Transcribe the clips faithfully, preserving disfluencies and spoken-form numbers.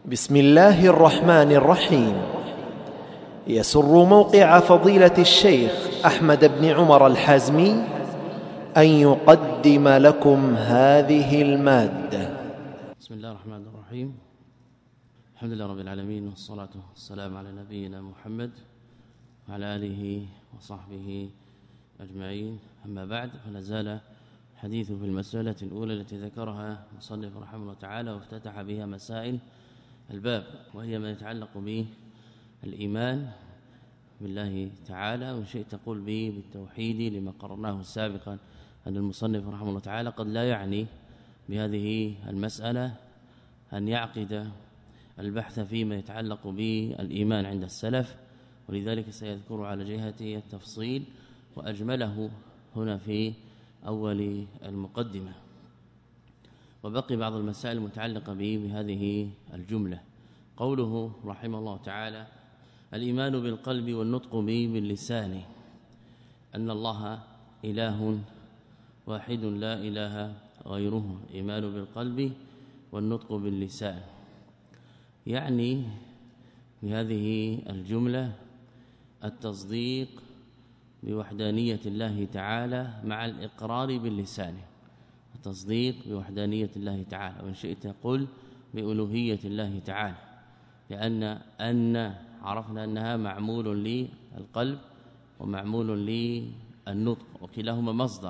بسم الله الرحمن الرحيم. يسر موقع فضيلة الشيخ أحمد بن عمر الحازمي أن يقدم لكم هذه المادة. بسم الله الرحمن الرحيم. الحمد لله رب العالمين، والصلاة والسلام على نبينا محمد وعلى آله وصحبه أجمعين. أما بعد، فلا زال حديث في المسألة الأولى التي ذكرها مصنف رحمه الله تعالى وافتتح بها مسائل الباب، وهي ما يتعلق بالإيمان بالله تعالى، وإن شئت تقول به بالتوحيد، لما قررناه سابقا أن المصنف رحمه الله تعالى قد لا يعني بهذه المسألة أن يعقد البحث فيما يتعلق بالإيمان عند السلف، ولذلك سيذكر على جهة التفصيل، وأجمله هنا في أول المقدمة. وبقي بعض المسائل المتعلقة به بهذه الجملة. قوله رحمه الله تعالى: الإيمان بالقلب والنطق به باللسان، أن الله إله واحد لا إله غيره. الإيمان بالقلب والنطق باللسان، يعني بهذه الجملة التصديق بوحدانية الله تعالى مع الإقرار باللسان. التصديق بوحدانية الله تعالى، وإن شئت قل بألوهية الله تعالى، لأن أن عرفنا أنها معمول للقلب ومعمول للنطق، وكلاهما مصدر.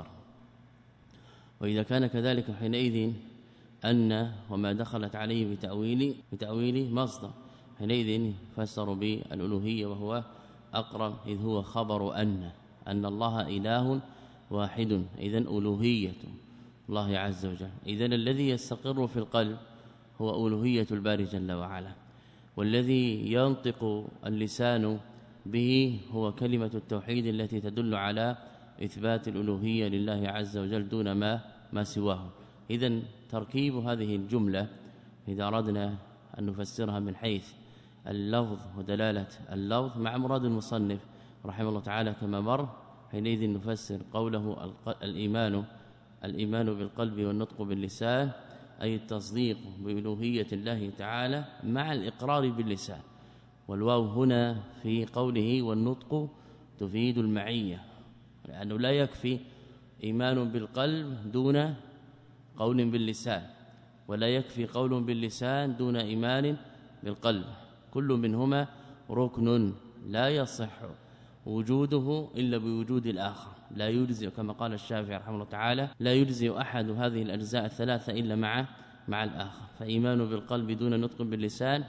وإذا كان كذلك حينئذ أن وما دخلت عليه بتأويل بتأويل مصدر، حينئذ فسر بالألوهية وهو أقرب، إذ هو خبر أن أن الله إله واحد، إذن ألوهية الله عز وجل. إذن الذي يستقر في القلب هو ألوهية الباري جل وعلا، والذي ينطق اللسان به هو كلمة التوحيد التي تدل على إثبات الألوهية لله عز وجل دون ما ما سواه. إذن تركيب هذه الجملة إذا أردنا أن نفسرها من حيث اللفظ ودلالة اللفظ مع مراد المصنف رحمه الله تعالى كما مر، حينئذ نفسر قوله الإيمان الإيمان بالقلب والنطق باللسان، أي التصديق بألوهية الله تعالى مع الإقرار باللسان. والواو هنا في قوله والنطق تفيد المعية، لأنه لا يكفي إيمان بالقلب دون قول باللسان، ولا يكفي قول باللسان دون إيمان بالقلب. كل منهما ركن لا يصح وجوده إلا بوجود الآخر، لا يجزئ كما قال الشافعي رحمه الله تعالى: لا يجزئ أحد هذه الأجزاء الثلاثة إلا مع مع الآخر. فإيمان بالقلب دون نطق باللسان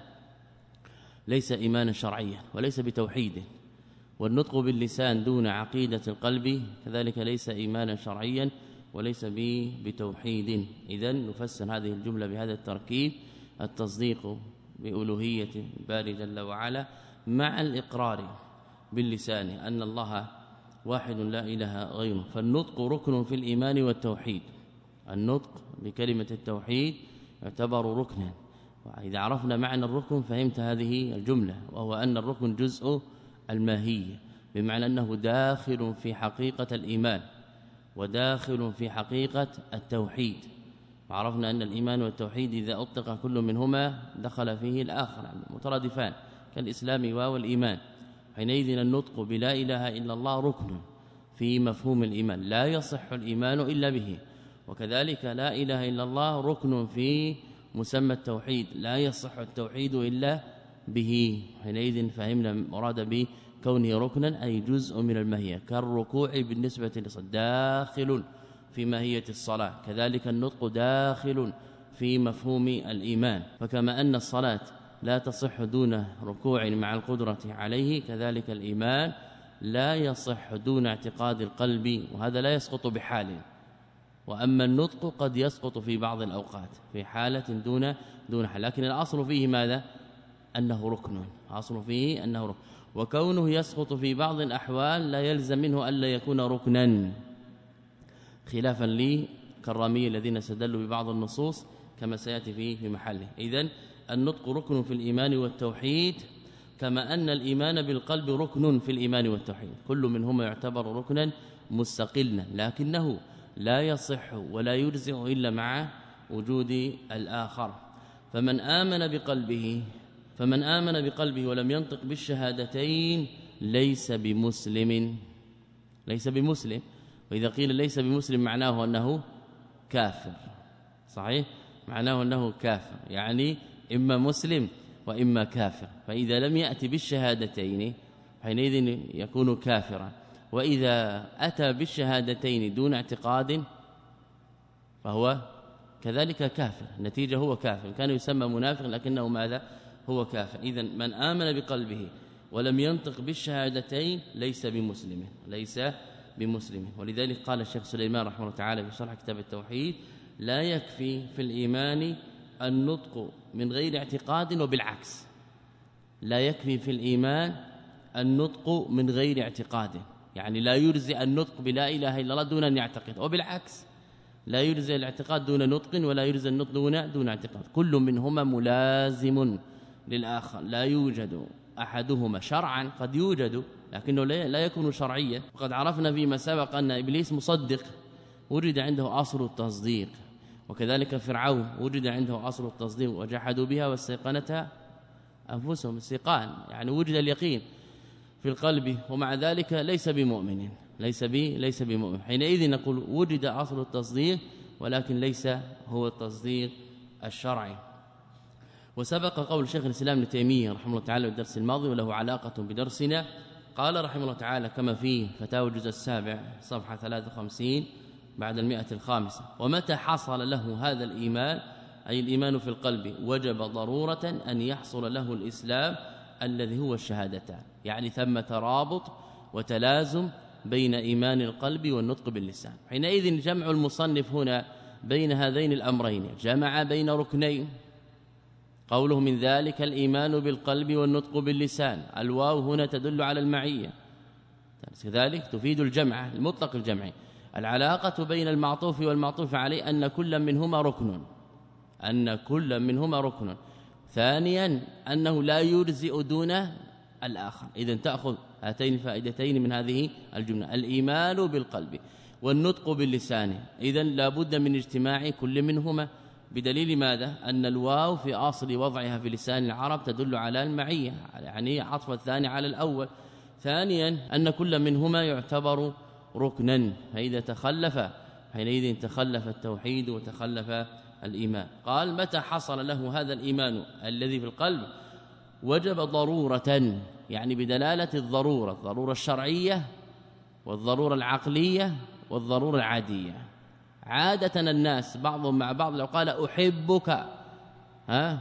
ليس إيمانا شرعيا وليس بتوحيد، والنطق باللسان دون عقيدة القلب كذلك ليس إيمانا شرعيا وليس بتوحيد. إذن نفسر هذه الجملة بهذا التركيب: التصديق بألوهية الباري جل وعلا مع الإقرار باللسان أن الله واحد لا إله غيره. فالنطق ركن في الإيمان والتوحيد، النطق بكلمة التوحيد يعتبر ركنا. وإذا عرفنا معنى الركن فهمت هذه الجملة، وهو أن الركن جزء الماهية، بمعنى أنه داخل في حقيقة الإيمان وداخل في حقيقة التوحيد. وعرفنا أن الإيمان والتوحيد إذا أطلق كل منهما دخل فيه الآخر، مترادفان كالإسلام والإيمان. حينئذ النطق بلا إله إلا الله ركن في مفهوم الإيمان، لا يصح الإيمان إلا به، وكذلك لا إله إلا الله ركن في مسمى التوحيد، لا يصح التوحيد إلا به. حينئذ فهمنا مراد به كونه ركنا أي جزء من الماهية، كالركوع بالنسبة للصلاة داخل في ماهية الصلاة، كذلك النطق داخل في مفهوم الإيمان. فكما أن الصلاة لا تصح دون ركوع مع القدرة عليه، كذلك الإيمان لا يصح دون اعتقاد القلب، وهذا لا يسقط بحال. وأما النطق قد يسقط في بعض الأوقات في حالة دون دون حال، لكن الأصل فيه ماذا؟ أنه ركن، أصل فيه أنه ركن. وكونه يسقط في بعض الأحوال لا يلزم منه ألا يكون ركنا، خلافا للكرامية الذين استدلوا ببعض النصوص كما سيأتي فيه في محله. إذن النطق ركن في الإيمان والتوحيد، كما أن الإيمان بالقلب ركن في الإيمان والتوحيد، كل منهما يعتبر ركنا مستقلا، لكنه لا يصح ولا يجزئ إلا مع وجود الآخر. فمن آمن بقلبه فمن آمن بقلبه ولم ينطق بالشهادتين ليس بمسلم ليس بمسلم. وإذا قيل ليس بمسلم معناه أنه كافر، صحيح؟ معناه أنه كافر، يعني إما مسلم وإما كافر. فإذا لم يأتي بالشهادتين حينئذ يكون كافرا، وإذا أتى بالشهادتين دون اعتقاد فهو كذلك كافر، النتيجة هو كافر. كان يسمى منافق لكنه ماذا؟ هو كافر. إذن من آمن بقلبه ولم ينطق بالشهادتين ليس بمسلم ليس بمسلم. ولذلك قال الشيخ سليمان رحمه الله تعالى في شرح كتاب التوحيد: لا يكفي في الإيمان النطق من غير اعتقاد، وبالعكس لا يكفي في الإيمان النطق من غير اعتقاد، يعني لا يجزي النطق بلا إله إلا الله دون أن يعتقد، وبالعكس لا يجزي الاعتقاد دون نطق ولا يجزي النطق دون دون اعتقاد. كل منهما ملازم للآخر، لا يوجد أحدهما شرعا، قد يوجد لكنه لا يكون شرعيا. وقد عرفنا فيما سبق أن إبليس مصدق وجد عنده أصل التصديق، وكذلك فرعون وجد عنده أصل التصديق وجحدوا بها واستيقنتها أنفسهم استيقان، يعني وجد اليقين في القلب، ومع ذلك ليس بمؤمن ليس بي ليس بمؤمن. حينئذ نقول وجد أصل التصديق ولكن ليس هو التصديق الشرعي. وسبق قول شيخ الإسلام ابن تيمية رحمه الله تعالى بالدرس الماضي وله علاقة بدرسنا. قال رحمه الله تعالى كما في فتاوى الجزء السابع صفحة ثلاثة وخمسين بعد المئة الخامسة: ومتى حصل له هذا الإيمان أي الإيمان في القلب وجب ضرورة أن يحصل له الإسلام الذي هو الشهادتان، يعني ثم ترابط وتلازم بين إيمان القلب والنطق باللسان. حينئذ جمع المصنف هنا بين هذين الأمرين، جمع بين ركنين، قوله من ذلك الإيمان بالقلب والنطق باللسان، الواو هنا تدل على المعية، كذلك تفيد الجمع المطلق الجمعي. العلاقة بين المعطوف والمعطوف عليه أن كل منهما ركن أن كل منهما ركن ثانيا أنه لا يجزئ دون الآخر. إذن تأخذ هاتين الفائدتين من هذه الجملة: الإيمان بالقلب والنطق باللسان، إذن لا بد من اجتماع كل منهما، بدليل ماذا؟ أن الواو في أصل وضعها في لسان العرب تدل على المعية، يعني عطف الثاني على الأول. ثانيا أن كل منهما يعتبر ركنا، فإذا تخلف حينئذ تخلف التوحيد وتخلف الإيمان. قال متى حصل له هذا الإيمان الذي في القلب وجب ضرورة، يعني بدلالة الضرورة، الضرورة الشرعية والضرورة العقلية والضرورة العادية. عادة الناس بعضهم مع بعض لو قال أحبك ها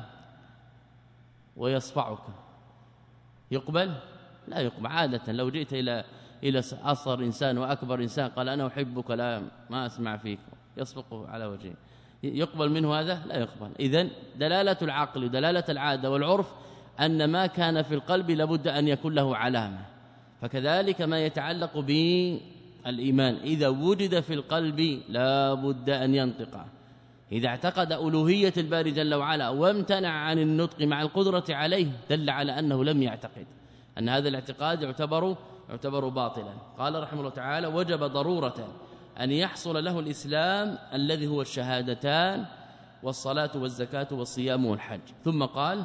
ويصفعك يقبل؟ لا يقبل عادة. لو جئت إلى إلى أصغر إنسان وأكبر إنسان قال أنا أحبك، لا ما أسمع فيك، يصفقه على وجهه، يقبل منه هذا؟ لا يقبل. إذن دلالة العقل ودلالة العادة والعرف أن ما كان في القلب لابد أن يكون له علامة. فكذلك ما يتعلق بالإيمان إذا وجد في القلب لابد أن ينطق. إذا اعتقد ألوهية الباري جل وعلا وامتنع عن النطق مع القدرة عليه دل على أنه لم يعتقد، أن هذا الاعتقاد يعتبر يعتبر باطلا. قال رحمه الله تعالى وجب ضرورة أن يحصل له الإسلام الذي هو الشهادتان والصلاة والزكاة والصيام والحج. ثم قال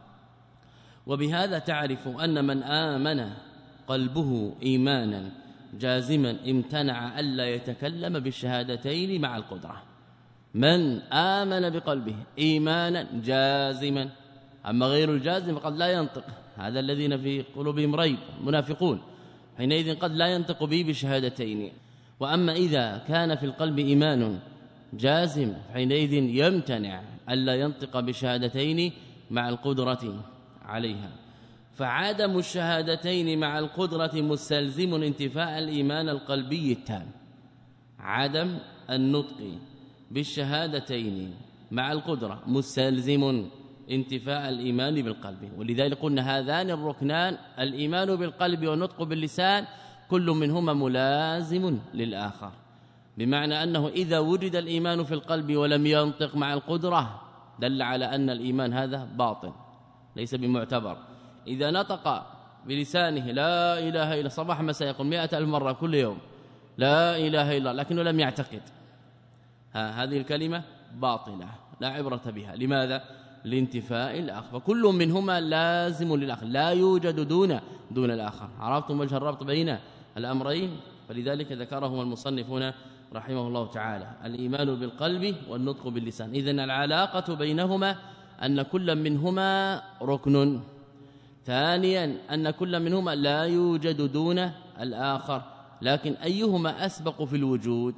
وبهذا تعرف أن من آمن قلبه إيمانا جازما امتنع ألا يتكلم بالشهادتين مع القدرة. من آمن بقلبه إيمانا جازما، أما غير الجازم قد لا ينطق، هذا الذين في قلوبهم ريب منافقون، حينئذ قد لا ينطق به بشهادتين. وأما إذا كان في القلب إيمان جازم حينئذ يمتنع ألا ينطق بشهادتين مع القدرة عليها. فعدم الشهادتين مع القدرة مستلزم انتفاء الإيمان القلبي التام. عدم النطق بالشهادتين مع القدرة مستلزم انتفاء الإيمان بالقلب. ولذلك قلنا هذان الركنان الإيمان بالقلب والنطق باللسان كل منهما ملازم للآخر، بمعنى أنه إذا وجد الإيمان في القلب ولم ينطق مع القدرة دل على أن الإيمان هذا باطل ليس بمعتبر. إذا نطق بلسانه لا إله إلا صباح مساء يقول مئة ألف مرة كل يوم لا إله إلا لكنه لم يعتقد، ها هذه الكلمة باطلة لا عبرة بها. لماذا؟ لانتفاء الآخر، فكل منهما لازم للآخر، لا يوجد دون دون الآخر. عرفتم وجه الربط بين الأمرين؟ فلذلك ذكرهما المصنفون رحمه الله تعالى: الإيمان بالقلب والنطق باللسان. إذن العلاقة بينهما أن كل منهما ركن. ثانيا أن كل منهما لا يوجد دون الآخر، لكن أيهما أسبق في الوجود؟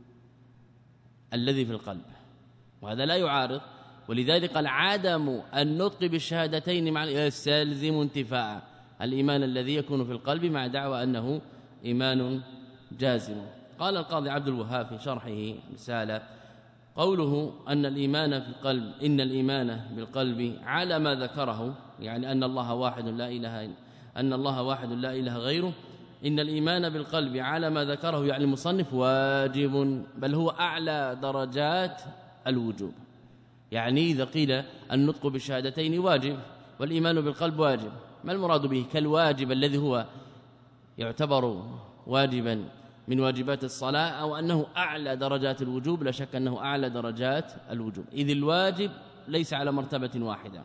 الذي في القلب، وهذا لا يعارض. ولذلك قال: عدم النطق بالشهادتين مع يستلزم انتفاء الإيمان الذي يكون في القلب مع دعوى أنه إيمان جازم. قال القاضي عبد الوهاب في شرحه رسالة: قوله أن الإيمان في القلب، إن الإيمان بالقلب على ما ذكره، يعني أن الله واحد لا إله أن الله واحد لا إله غيره، إن الإيمان بالقلب على ما ذكره يعني المصنف واجب، بل هو أعلى درجات الوجوب. يعني إذا قيل النطق بالشهادتين واجب والإيمان بالقلب واجب، ما المراد به؟ كالواجب الذي هو يعتبر واجبا من واجبات الصلاة، أو أنه أعلى درجات الوجوب؟ لا شك أنه أعلى درجات الوجوب، إذ الواجب ليس على مرتبة واحدة،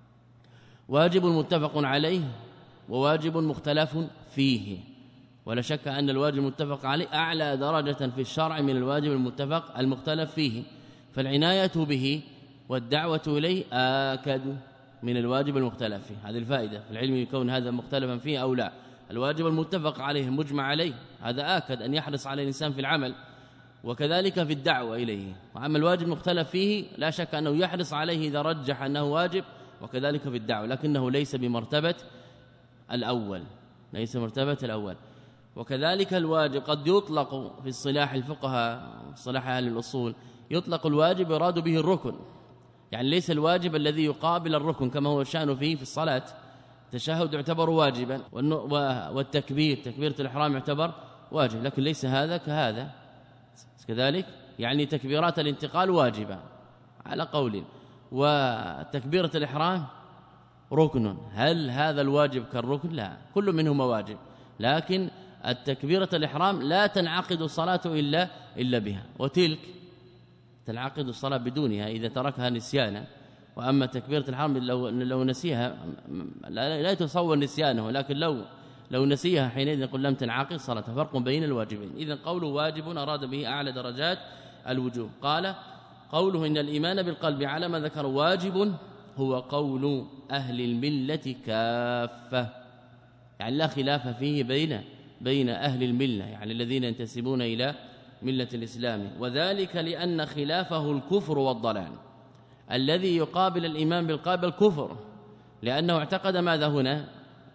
واجب متفق عليه وواجب مختلف فيه، ولا شك أن الواجب المتفق عليه أعلى درجة في الشرع من الواجب المتفق المختلف فيه، فالعناية به والدعوة إليه آكد من الواجب المختلف فيه. هذه الفائدة في العلم، يكون هذا مختلفا فيه أو لا. الواجب المتفق عليه المجمع عليه هذا آكد أن يحرص على الإنسان في العمل، وكذلك في الدعوة إليه. وأما الواجب المختلف فيه لا شك أنه يحرص عليه إذا رجح أنه واجب، وكذلك في الدعوة، لكنه ليس بمرتبة الأول، ليس مرتبة الأول. وكذلك الواجب قد يطلق في اصطلاح الفقهاء، اصطلاح أهل الأصول، يطلق الواجب يراد به الركن، يعني ليس الواجب الذي يقابل الركن كما هو الشأن فيه في الصلاة. التشهد يعتبر واجبا، والتكبير تكبيرة الإحرام يعتبر واجب، لكن ليس هذا كهذا كذلك، يعني تكبيرات الانتقال واجبة على قول، وتكبيرة الإحرام ركن. هل هذا الواجب كالركن؟ لا، كل منهما واجب، لكن التكبيرة الإحرام لا تنعقد الصلاة إلا إلا بها، وتلك تنعقد الصلاة بدونها إذا تركها نسيانا. وأما تكبيرة الإحرام لو لو نسيها لا, لا يتصور نسيانه، لكن لو لو نسيها حينئذ نقول لم تنعقد صلاة. فرق بين الواجبين. إذن قوله واجب أراد به أعلى درجات الوجوب. قال: قوله إن الإيمان بالقلب على ما ذكر واجب هو قول أهل الملة كافة، يعني لا خلاف فيه بين بين أهل الملة، يعني الذين ينتسبون إلى ملة الإسلام، وذلك لأن خلافه الكفر والضلال. الذي يقابل الإيمان بالقلب الكفر، لأنه اعتقد ماذا هنا؟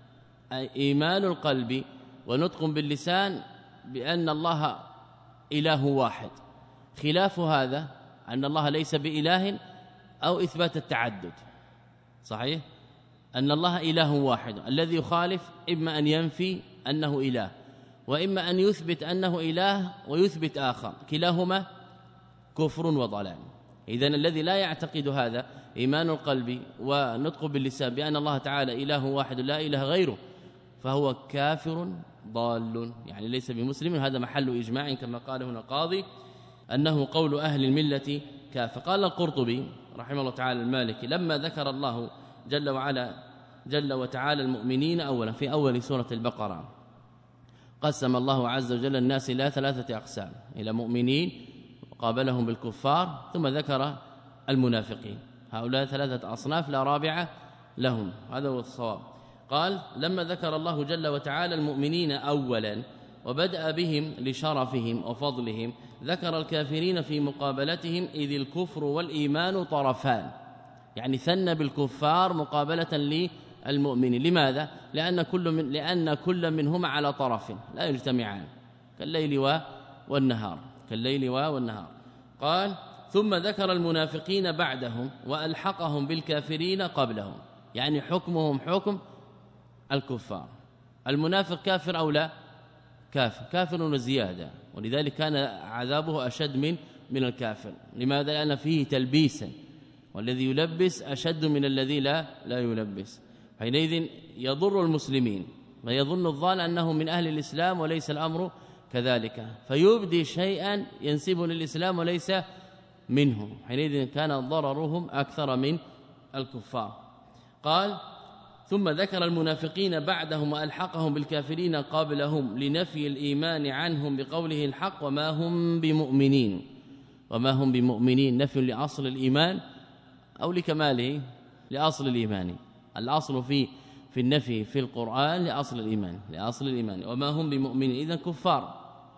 إيمان القلب ونطق باللسان بأن الله إله واحد. خلاف هذا أن الله ليس بإله أو إثبات التعدد، صحيح؟ أن الله إله واحد. الذي يخالف إما أن ينفي أنه إله، وإما أن يثبت أنه إله ويثبت آخر، كلاهما كفر وضلال. إذن الذي لا يعتقد هذا إيمان القلب ونطق باللسان بأن الله تعالى إله واحد لا إله غيره، فهو كافر ضال، يعني ليس بمسلم. هذا محل إجماع كما قال هنا القاضي أنه قول أهل الملة كافر. قال القرطبي رحمه الله تعالى المالكي: لما ذكر الله جل وعلا جل وتعالى المؤمنين أولا في أول سورة البقرة، قسم الله عز وجل الناس إلى ثلاثة أقسام: إلى مؤمنين وقابلهم بالكفار، ثم ذكر المنافقين. هؤلاء ثلاثة أصناف لا رابعة لهم، هذا هو الصواب. قال: لما ذكر الله جل وتعالى المؤمنين أولا وبدأ بهم لشرفهم وفضلهم، ذكر الكافرين في مقابلتهم، إذ الكفر والإيمان طرفان، يعني ثنى بالكفار مقابلة للمؤمنين. لماذا؟ لأن كل من لأن كل منهما على طرف لا يجتمعان، كالليل والنهار كالليل والنهار. قال: ثم ذكر المنافقين بعدهم وألحقهم بالكافرين قبلهم، يعني حكمهم حكم الكفار. المنافق كافر أو لا؟ كافر، كافر وزيادة، ولذلك كان عذابه أشد من من الكافر. لماذا؟ لأن فيه تلبيسا، والذي يلبس أشد من الذي لا لا يلبس. حينئذ يضر المسلمين، ويظن الظان أنه من أهل الإسلام وليس الأمر كذلك، فيبدي شيئا ينسب للإسلام وليس منه. حينئذ كان ضررهم أكثر من الكفار. قال ثم ذكر المنافقين بعدهم وألحقهم بالكافرين قبلهم لنفي الإيمان عنهم بقوله الحق وما هم بمؤمنين. وما هم بمؤمنين نفي لأصل الإيمان أو لكماله؟ لأصل الإيمان. الأصل في في النفي في القرآن لأصل الإيمان، لأصل الإيمان. وما هم بمؤمنين إذن كفار،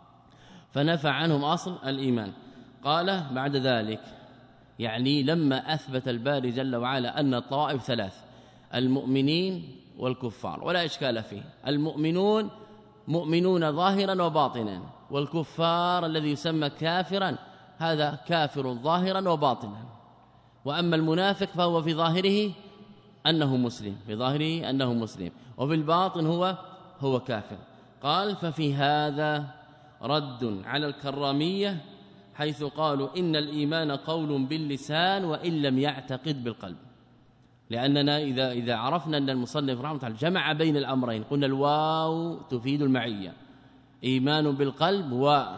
فنفى عنهم أصل الإيمان. قال بعد ذلك يعني لما أثبت الباري جل وعلا أن الطوائف ثلاث: المؤمنين والكفار، ولا إشكال فيه. المؤمنون مؤمنون ظاهرا وباطنا، والكفار الذي يسمى كافرا هذا كافر ظاهرا وباطنا. وأما المنافق فهو في ظاهره أنه مسلم، في ظاهره أنه مسلم، وفي الباطن هو هو كافر. قال ففي هذا رد على الكرامية حيث قالوا إن الإيمان قول باللسان وإن لم يعتقد بالقلب. لأننا إذا إذا عرفنا أن المصنف رحمه الله جمع بين الأمرين، قلنا الواو تفيد المعية، إيمان بالقلب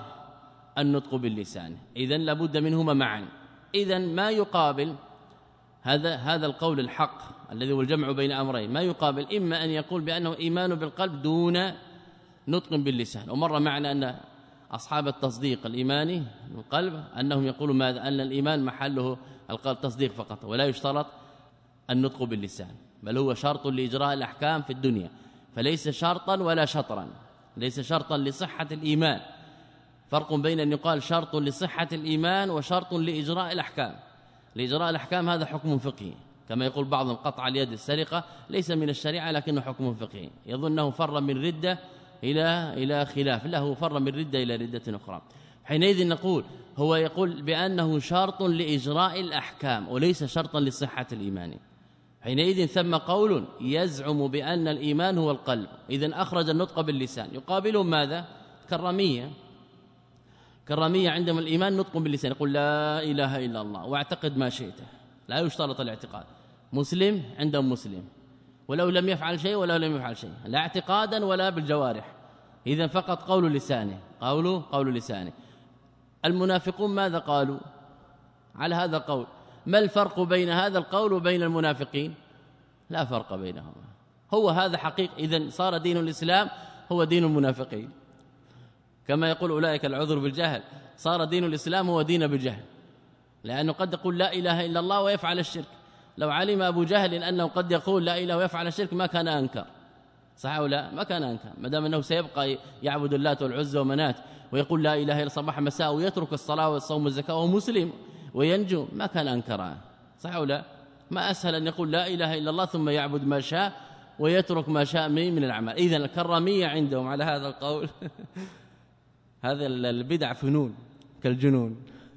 والنطق باللسان، إذن لابد منهما معا. إذن ما يقابل هذا هذا القول الحق الذي هو الجمع بين أمرين، ما يقابل إما أن يقول بأنه إيمان بالقلب دون نطق باللسان. ومر معنا أن أصحاب التصديق الإيماني القلب أنهم يقولون ماذا؟ أن الإيمان محله القلب تصديق فقط، ولا يشترط النطق باللسان، بل هو شرط لإجراء الأحكام في الدنيا، فليس شرطا ولا شطرا، ليس شرطا لصحة الإيمان. فرق بين أن يقال شرط لصحة الإيمان وشرط لإجراء الأحكام. لإجراء الأحكام هذا حكم فقهي، كما يقول بعضهم قطع اليد السرقة ليس من الشريعة لكنه حكم فقهي، يظنه فر من ردة إلى إلى خلاف، لا هو فر من ردة إلى ردة أخرى. حينئذ نقول هو يقول بأنه شرط لإجراء الأحكام وليس شرطا لصحة الإيمان. حينئذ ثم قول يزعم بأن الإيمان هو القلب، إذن أخرج النطق باللسان. يقابلهم ماذا؟ كرامية. كرامية عندما الإيمان نطق باللسان، يقول لا إله إلا الله واعتقد ما شئت، لا يشترط الاعتقاد. مسلم عندهم مسلم ولو لم يفعل شيء ولو لم يفعل شيء، لا اعتقادا ولا بالجوارح، إذن فقط قول لسانه، قول قول لسانه. المنافقون ماذا قالوا على هذا القول؟ ما الفرق بين هذا القول وبين المنافقين؟ لا فرق بينهما، هو هذا حقيقة. إذن صار دين الإسلام هو دين المنافقين، كما يقول أولئك العذر بالجهل، صار دين الإسلام هو دين بالجهل، لأنه قد يقول لا إله إلا الله ويفعل الشرك. لو علم أبو جهل أنه قد يقول لا إله ويفعل الشرك ما كان أنكر، صح أو لا؟ ما كان أنكر، ما دام أنه سيبقى يعبد اللات والعزى ومنات ويقول لا إله إلا صباح مساء ويترك الصلاة والصوم والزكاة وهو مسلم وينجو، ما كان أنكرها، صح أو لا؟ ما أسهل أن يقول لا إله إلا الله ثم يعبد ما شاء ويترك ما شاء من الأعمال. إذن الكرامية عندهم على هذا القول هذا البدع فنون كالجنون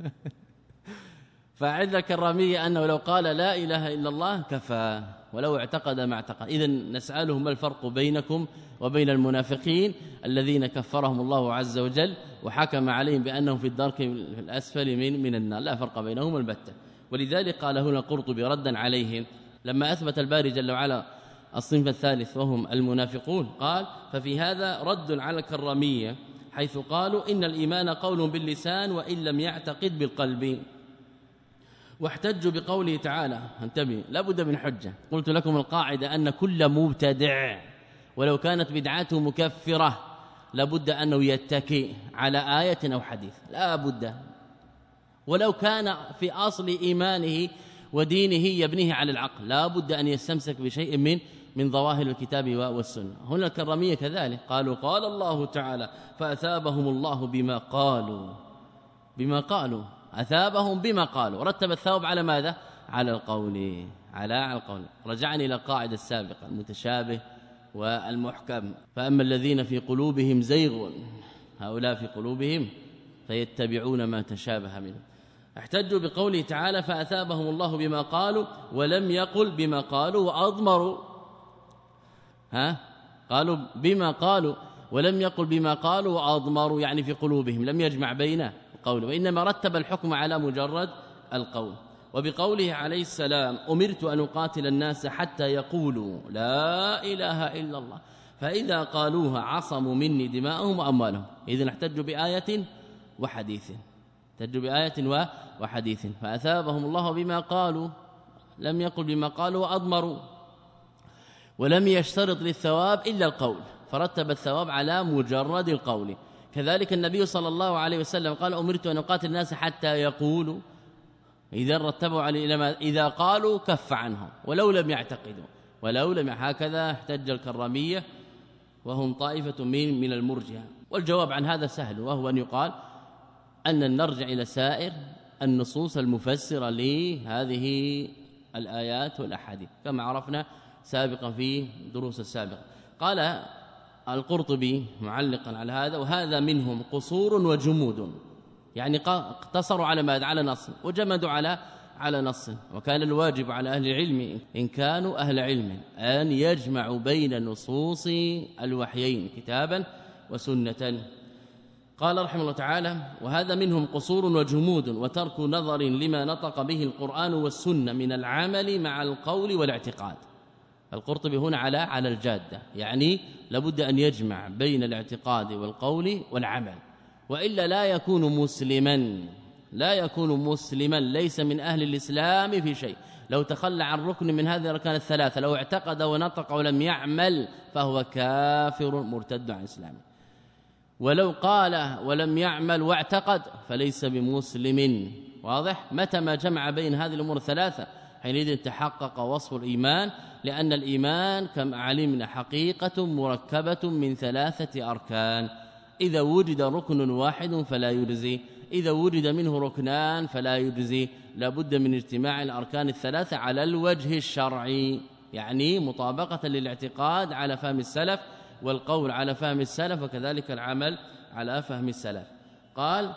فعند الكرامية أنه لو قال لا إله إلا الله كفى ولو اعتقد ما اعتقد. إذن نسألهم ما الفرق بينكم وبين المنافقين الذين كفرهم الله عز وجل وحكم عليهم بأنهم في الدرك الأسفل من من النار؟ لا فرق بينهم البتة. ولذلك قال هنا القرطبي ردا عليهم لما أثبت الباري جل وعلا الصنف الثالث وهم المنافقون، قال ففي هذا رد على الكرامية حيث قالوا إن الإيمان قول باللسان وإن لم يعتقد بالقلب، واحتجوا بقوله تعالى. انتبه، لابد من حجة. قلت لكم القاعدة أن كل مبتدع ولو كانت بدعته مكفرة لابد أنه يتكي على آية أو حديث، لا بد، ولو كان في أصل إيمانه ودينه يبنيه على العقل لا بد أن يستمسك بشيء من من ظواهر الكتاب والسنة. هنا الكرامية كذلك قالوا قال الله تعالى فأثابهم الله بما قالوا، بما قالوا أثابهم بما قالوا، رتب الثواب على ماذا؟ على القول، على القول. رجعني إلى القاعدة السابقة المتشابه والمحكم. فأما الذين في قلوبهم زيغ هؤلاء في قلوبهم فيتبعون ما تشابه منه. احتجوا بقوله تعالى فأثابهم الله بما قالوا ولم يقل بما قالوا وأضمروا، ها قالوا بما قالوا ولم يقل بما قالوا وأضمروا، يعني في قلوبهم لم يجمع بين القول، وإنما رتب الحكم على مجرد القول. وبقوله عليه السلام أمرت أن أقاتل الناس حتى يقولوا لا إله إلا الله فإذا قالوها عصموا مني دماءهم وأموالهم. إذن احتجوا بآية وحديث، احتجوا بآية وحديث. فأثابهم الله بما قالوا لم يقل بما قالوا وأضمروا، ولم يشترط للثواب إلا القول، فرتب الثواب على مجرد القول. كذلك النبي صلى الله عليه وسلم قال أمرت أن أقاتل الناس حتى يقولوا، إذا رتبوا على إذا قالوا كف عنهم ولو لم يعتقدوا، ولو لم هكذا احتج الكرامية وهم طائفة من من المرجئة. والجواب عن هذا سهل، وهو أن يقال أن نرجع إلى سائر النصوص المفسرة لهذه الآيات والأحاديث كما عرفنا سابقا في دروس السابقة. قال القرطبي معلقا على هذا: وهذا منهم قصور وجمود، يعني اقتصروا على ماذا؟ على نص، وجمدوا على على نص. وكان الواجب على أهل العلم إن كانوا أهل علم أن يجمعوا بين نصوص الوحيين كتابا وسنة. قال رحمه الله تعالى: وهذا منهم قصور وجمود وترك نظر لما نطق به القرآن والسنة من العمل مع القول والاعتقاد. القرطبي هنا على على الجادة، يعني لابد أن يجمع بين الاعتقاد والقول والعمل، وإلا لا يكون مسلما، لا يكون مسلما، ليس من أهل الإسلام في شيء. لو تخلى عن ركن من هذه الأركان الثلاثة، لو اعتقد ونطق ولم يعمل فهو كافر مرتد عن إسلامه. ولو قال ولم يعمل واعتقد فليس بمسلم. واضح؟ متى ما جمع بين هذه الأمور الثلاثة حينئذ تحقق وصف الإيمان، لأن الإيمان كما علمنا حقيقة مركبة من ثلاثة أركان، إذا وجد ركن واحد فلا يجزي، إذا وجد منه ركنان فلا يجزي، لابد من اجتماع الأركان الثلاثة على الوجه الشرعي، يعني مطابقة للاعتقاد على فهم السلف، والقول على فهم السلف، وكذلك العمل على فهم السلف. قال: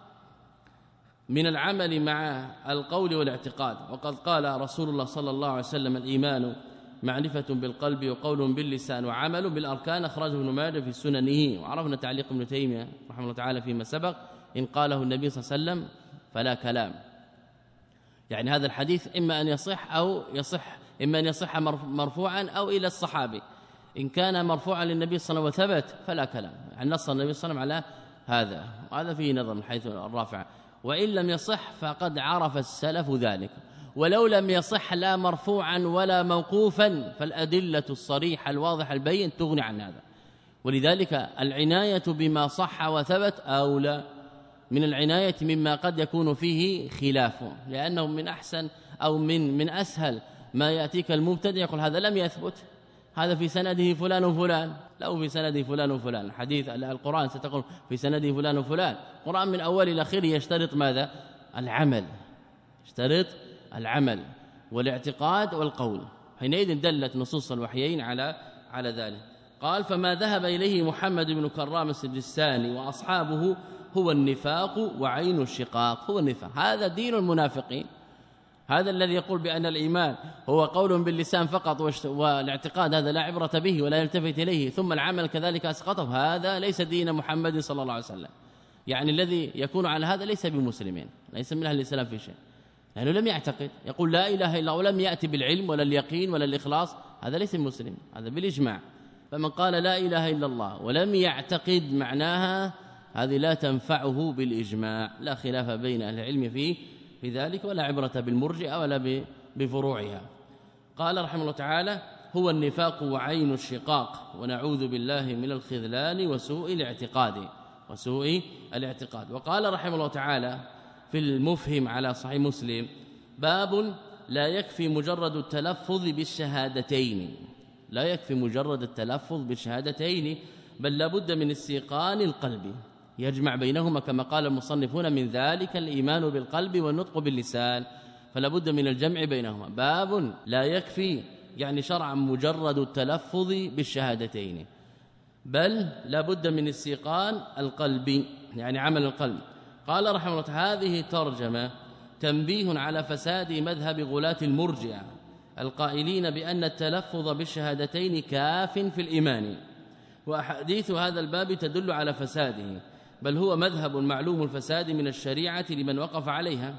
من العمل مع القول والاعتقاد. وقد قال رسول الله صلى الله عليه وسلم: الإيمان معرفة بالقلب وقول باللسان وعمل بالأركان، أخرجه ابن ماجه في سننه. وعرفنا تعليق ابن تيمية رحمه الله تعالى فيما سبق: إن قاله النبي صلى الله عليه وسلم فلا كلام. يعني هذا الحديث إما أن يصح أو يصح إما أن يصح مرفوعا أو إلى الصحابي. إن كان مرفوعا للنبي صلى الله عليه وسلم وثبت فلا كلام، يعني نص النبي صلى الله عليه وسلم على هذا، وهذا فيه نظر من حيث الرافع. وإن لم يصح فقد عرف السلف ذلك. ولو لم يصح لا مرفوعا ولا موقوفا فالأدلة الصريحة الواضحة البين تغني عن هذا. ولذلك العناية بما صح وثبت أولى من العناية مما قد يكون فيه خلاف، لأنه من أحسن أو من من أسهل ما يأتيك المبتدئ يقول هذا لم يثبت، هذا في سنده فلان وفلان، لو في سنده فلان وفلان. حديث القرآن ستقول في سنده فلان وفلان، القرآن من أول إلى آخره يشترط ماذا؟ العمل، يشترط العمل والاعتقاد والقول. حينئذ دلت نصوص الوحيين على على ذلك. قال: فما ذهب إليه محمد بن كرام السجستاني وأصحابه هو النفاق وعين الشقاق. هو النفاق، هذا دين المنافقين. هذا الذي يقول بأن الإيمان هو قول باللسان فقط والاعتقاد هذا لا عبرة به ولا يلتفت إليه، ثم العمل كذلك أسقطه، هذا ليس دين محمد صلى الله عليه وسلم. يعني الذي يكون على هذا ليس بمسلمين، ليس من أهل الإسلام في شيء، لأنه لم يعتقد، يقول لا إله إلا الله ولم يأتي بالعلم ولا اليقين ولا الإخلاص، هذا ليس مسلم، هذا بالإجماع. فمن قال لا إله إلا الله ولم يعتقد معناها هذه لا تنفعه بالإجماع، لا خلاف بين أهل العلم فيه في ذلك، ولا عبرة بالمرجئة ولا بفروعها. قال رحمه الله تعالى: هو النفاق وعين الشقاق، ونعوذ بالله من الخذلان وسوء الاعتقاد وسوء الاعتقاد. وقال رحمه الله تعالى في المفهم على صحيح مسلم: باب لا يكفي مجرد التلفظ بالشهادتين، لا يكفي مجرد التلفظ بالشهادتين، بل لابد من استيقان القلب يجمع بينهما، كما قال المصنفون: من ذلك الإيمان بالقلب والنطق باللسان، فلا بد من الجمع بينهما. باب لا يكفي يعني شرعا مجرد التلفظ بالشهادتين، بل لا بد من استيقان القلب يعني عمل القلب. قال رحمه الله: هذه ترجمة تنبيه على فساد مذهب غلاة المرجئة القائلين بأن التلفظ بالشهادتين كاف في الإيمان، وأحاديث هذا الباب تدل على فساده، بل هو مذهب معلوم الفساد من الشريعة لمن وقف عليها،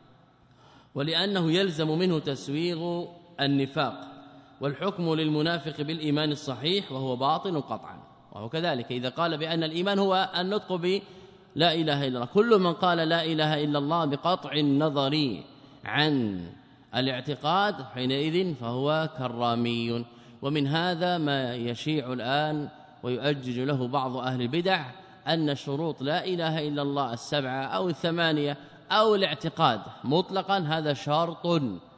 ولأنه يلزم منه تسويغ النفاق، والحكم للمنافق بالإيمان الصحيح وهو باطن قطعا. وهو كذلك إذا قال بأن الإيمان هو النطق ب لا إله إلا الله، كل من قال لا إله إلا الله بقطع النظر عن الاعتقاد حينئذ فهو كرامي. ومن هذا ما يشيع الآن ويؤجج له بعض أهل البدع أن شروط لا إله إلا الله السبعة أو الثمانية أو الاعتقاد مطلقا هذا شرط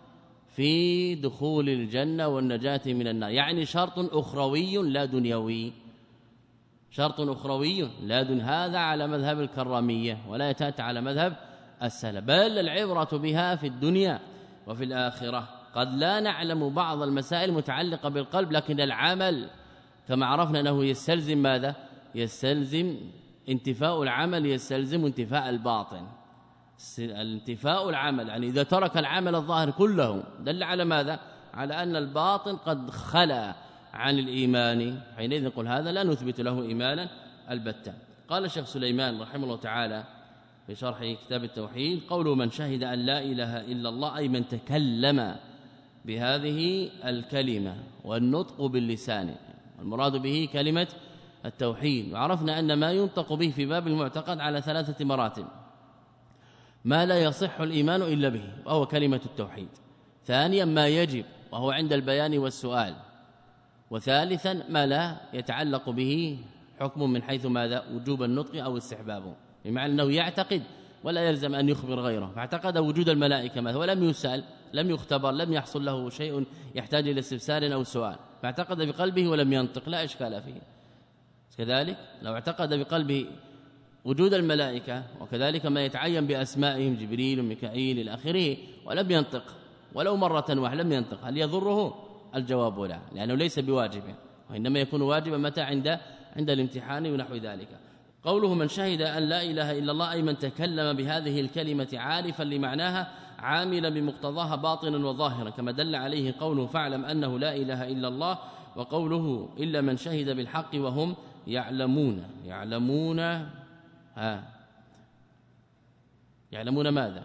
في دخول الجنة والنجاة من النار، يعني شرط أخروي لا دنيوي، شرط أخروي لا دن هذا على مذهب الكرامية ولا يتأتى على مذهب السلف، بل العبرة بها في الدنيا وفي الآخرة. قد لا نعلم بعض المسائل متعلقة بالقلب، لكن العمل كما عرفنا أنه يستلزم ماذا؟ يستلزم انتفاء العمل، يستلزم انتفاء الباطن. الانتفاء العمل يعني إذا ترك العمل الظاهر كله دل على ماذا؟ على أن الباطن قد خلى عن الإيمان، حينئذ نقول هذا لا نثبت له إيمانا البتة. قال الشيخ سليمان رحمه الله تعالى في شرح كتاب التوحيد: قوله من شهد أن لا إله إلا الله أي من تكلم بهذه الكلمة والنطق باللسان، المراد به كلمة التوحيد. وعرفنا أن ما ينطق به في باب المعتقد على ثلاثة مراتب: ما لا يصح الإيمان إلا به وهو كلمة التوحيد، ثانيا ما يجب وهو عند البيان والسؤال، وثالثا ما لا يتعلق به حكم من حيث ماذا؟ وجوب النطق أو استحبابه، بمعنى أنه يعتقد ولا يلزم أن يخبر غيره، فاعتقد وجود الملائكة مثلا ولم يسأل، لم يختبر، لم يحصل له شيء يحتاج إلى استفسار أو سؤال، فاعتقد بقلبه ولم ينطق، لا إشكال فيه. كذلك لو اعتقد بقلبه وجود الملائكة وكذلك ما يتعين بأسمائهم جبريل وميكائيل إلى آخره ولم ينطق ولو مرة واحدة لم ينطق، هل يضره؟ الجواب لا، لأنه ليس بواجب، وإنما يكون واجبا متى؟ عند عند الامتحان ونحو ذلك. قوله من شهد أن لا إله إلا الله أي من تكلم بهذه الكلمة عارفا لمعناها عاملا بمقتضاها باطنا وظاهرا، كما دل عليه قوله فاعلم أنه لا إله إلا الله، وقوله إلا من شهد بالحق وهم يعلمون. يعلمون ها يعلمون ماذا؟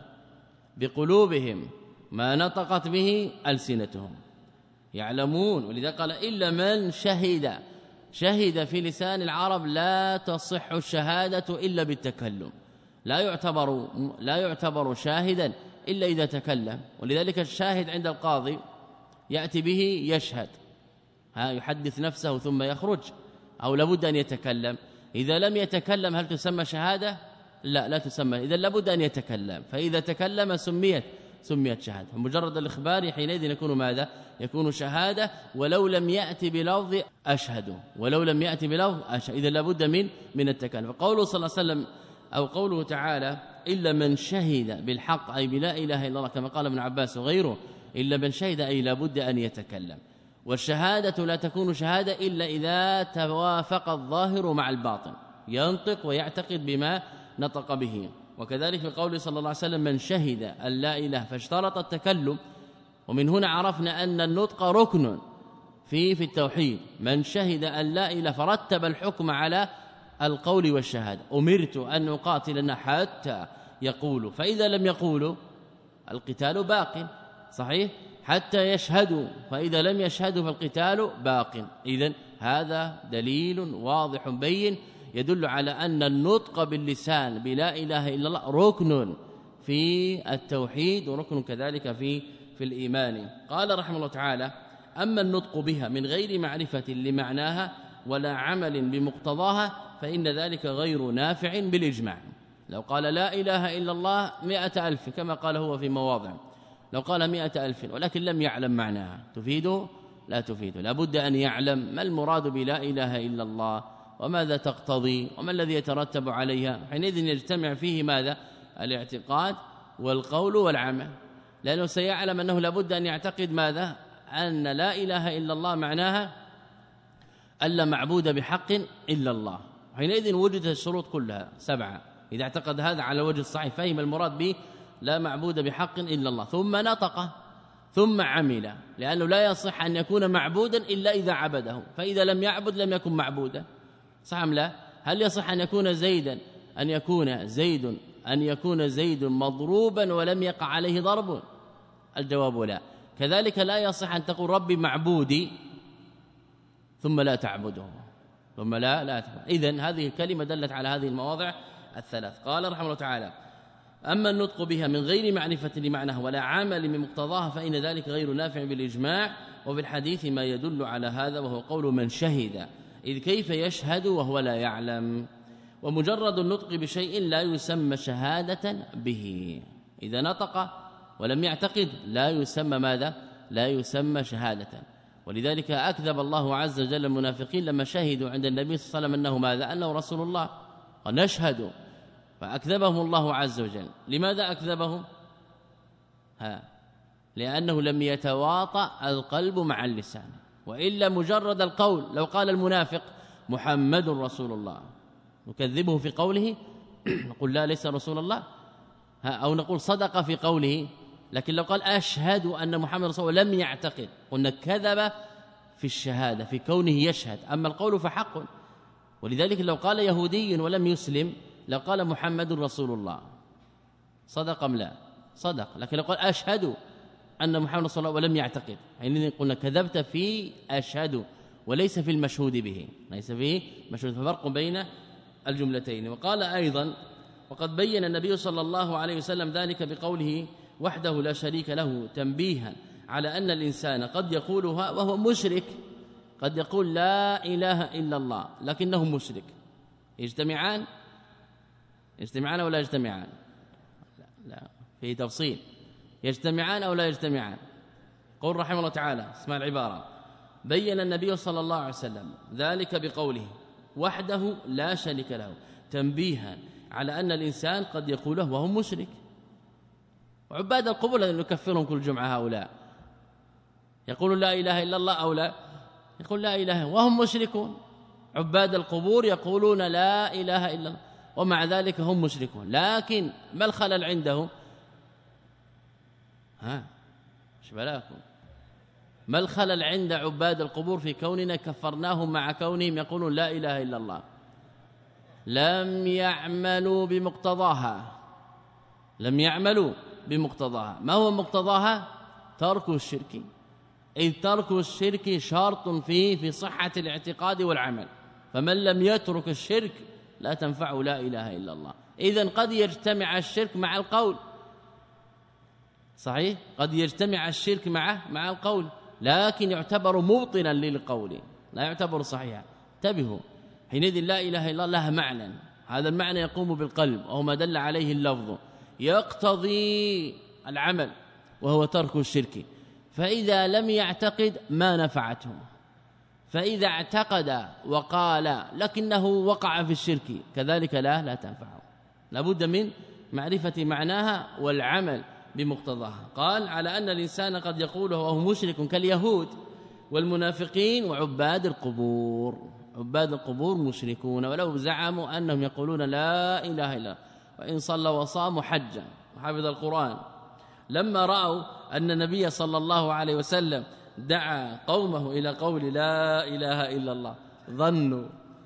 بقلوبهم ما نطقت به ألسنتهم، يعلمون. ولذا قال إلا من شهد، شهد في لسان العرب لا تصح الشهادة إلا بالتكلم، لا يعتبر لا يعتبر شاهدا إلا إذا تكلم. ولذلك الشاهد عند القاضي يأتي به يشهد، ها يحدث نفسه ثم يخرج، أو لابد أن يتكلم. إذا لم يتكلم هل تسمى شهادة؟ لا لا تسمى، إذا لابد أن يتكلم، فإذا تكلم سميت سميت شهادة. مجرد الإخبار حينئذ يكون ماذا؟ يكون شهادة، ولو لم يأتي بلفظ أشهد، ولو لم يأتي بلفظ أشهد، إذا لابد من من التكلم. فقوله صلى الله عليه وسلم أو قوله تعالى إلا من شهد بالحق أي بلا إله إلا الله، كما قال ابن عباس وغيره، إلا من شهد أي لابد أن يتكلم. والشهادة لا تكون شهادة إلا إذا توافق الظاهر مع الباطن، ينطق ويعتقد بما نطق به. وكذلك في قوله صلى الله عليه وسلم من شهد أن لا إله فاشترط التكلم، ومن هنا عرفنا أن النطق ركن في في التوحيد. من شهد أن لا إله فرتب الحكم على القول والشهادة، أمرت أن أقاتل حتى يقولوا، فإذا لم يقولوا القتال باق، صحيح؟ حتى يشهدوا، فإذا لم يشهدوا فالقتال باق. إذن هذا دليل واضح بين يدل على أن النطق باللسان بلا إله إلا الله ركن في التوحيد وركن كذلك في في الإيمان. قال رحمه الله تعالى أما النطق بها من غير معرفة لمعناها ولا عمل بمقتضاها فإن ذلك غير نافع بالإجماع. لو قال لا إله إلا الله مئة ألف كما قال هو في مواضع، لو قال مئة ألف ولكن لم يعلم معناها تفيده؟ لا تفيده، لابد أن يعلم ما المراد بلا إله إلا الله وماذا تقتضي وما الذي يترتب عليها، حينئذ يجتمع فيه ماذا؟ الاعتقاد والقول والعمل، لأنه سيعلم أنه لابد أن يعتقد ماذا؟ أن لا إله إلا الله معناها ألا معبود بحق إلا الله، حينئذ وجدت الشروط كلها سبعة. إذا اعتقد هذا على وجه الصحيح فهم المراد به لا معبود بحق إلا الله، ثم نطق ثم عمل، لأنه لا يصح أن يكون معبودا إلا إذا عبده، فإذا لم يعبد لم يكن معبودا، صح أم لا؟ هل يصح أن يكون زيدا أن يكون زيد أن يكون زيد مضروبا ولم يقع عليه ضرب؟ الجواب لا. كذلك لا يصح أن تقول ربي معبودي ثم لا تعبده، ثم لا لا تعبد. إذن هذه الكلمة دلت على هذه المواضع الثلاث. قال رحمه الله تعالى أما النطق بها من غير معرفة لمعناها ولا عمل من مقتضاها فإن ذلك غير نافع بالإجماع. وبالحديث ما يدل على هذا وهو قول من شهد، إذ كيف يشهد وهو لا يعلم؟ ومجرد النطق بشيء لا يسمى شهادة به، إذا نطق ولم يعتقد لا يسمى ماذا؟ لا يسمى شهادة. ولذلك أكذب الله عز وجل المنافقين لما شهدوا عند النبي صلى الله عليه وسلم أنه ماذا؟ أنه رسول الله، ونشهد، فأكذبهم الله عز وجل. لماذا أكذبهم؟ ها لأنه لم يتواطأ القلب مع اللسان، وإلا مجرد القول لو قال المنافق محمد رسول الله نكذبه في قوله نقول لا ليس رسول الله، ها أو نقول صدق في قوله. لكن لو قال أشهد أن محمد رسول الله لم يعتقد قلنا كذب في الشهادة في كونه يشهد، أما القول فحق. ولذلك لو قال يهودي ولم يسلم لو قال محمد رسول الله صدق أم لا؟ صدق. لكن لو قال أشهد أن محمد رسول الله ولم يعتقد حينئذ قلنا كذبت في أشهد وليس في المشهود به، ليس فيه مشهود، ففرق بين الجملتين. وقال أيضا وقد بين النبي صلى الله عليه وسلم ذلك بقوله وحده لا شريك له تنبيها على أن الإنسان قد يقولها وهو مشرك، قد يقول لا إله إلا الله لكنه مشرك. يجتمعان يجتمعان ولا يجتمعان؟ لا, لا. فيه تفصيل، يجتمعان أو لا يجتمعان؟ قول رحمه الله تعالى اسمع العبارة: بين النبي صلى الله عليه وسلم ذلك بقوله وحده لا شريك له تنبيها على أن الإنسان قد يقوله وهو مشرك. وعباد القبور أن نكفرهم كل جمعة هؤلاء يقولون لا إله إلا الله أو لا يقول لا إله وهم مشركون. عباد القبور يقولون لا إله إلا الله ومع ذلك هم مشركون. لكن ما الخلل عندهم؟ ها ايش بلاكم؟ ما الخلل عند عباد القبور في كوننا كفرناهم مع كونهم يقولون لا إله إلا الله؟ لم يعملوا بمقتضاها، لم يعملوا بمقتضاها. ما هو مقتضاها؟ ترك الشرك، إذ ترك الشرك شرط فيه في صحة الاعتقاد والعمل، فمن لم يترك الشرك لا تنفع لا إله إلا الله. إذن قد يجتمع الشرك مع القول، صحيح، قد يجتمع الشرك مع مع القول، لكن يعتبر مبطلا للقول لا يعتبر صحيحا. انتبهوا، حينئذ لا إله إلا الله لها معنى، هذا المعنى يقوم بالقلب وهو ما دل عليه اللفظ، يقتضي العمل وهو ترك الشرك. فإذا لم يعتقد ما نفعته، فإذا اعتقد وقال لكنه وقع في الشرك كذلك لا لا تنفعه. لابد من معرفة معناها والعمل بمقتضاها. قال على أن الإنسان قد يقوله وهو مشرك كاليهود والمنافقين وعباد القبور. عباد القبور مشركون ولو زعموا أنهم يقولون لا إله إلا الله وإن صلوا وصاموا حجا وحفظ القرآن. لما رأوا أن النبي صلى الله عليه وسلم دعا قومه إلى قول لا إله إلا الله ظنوا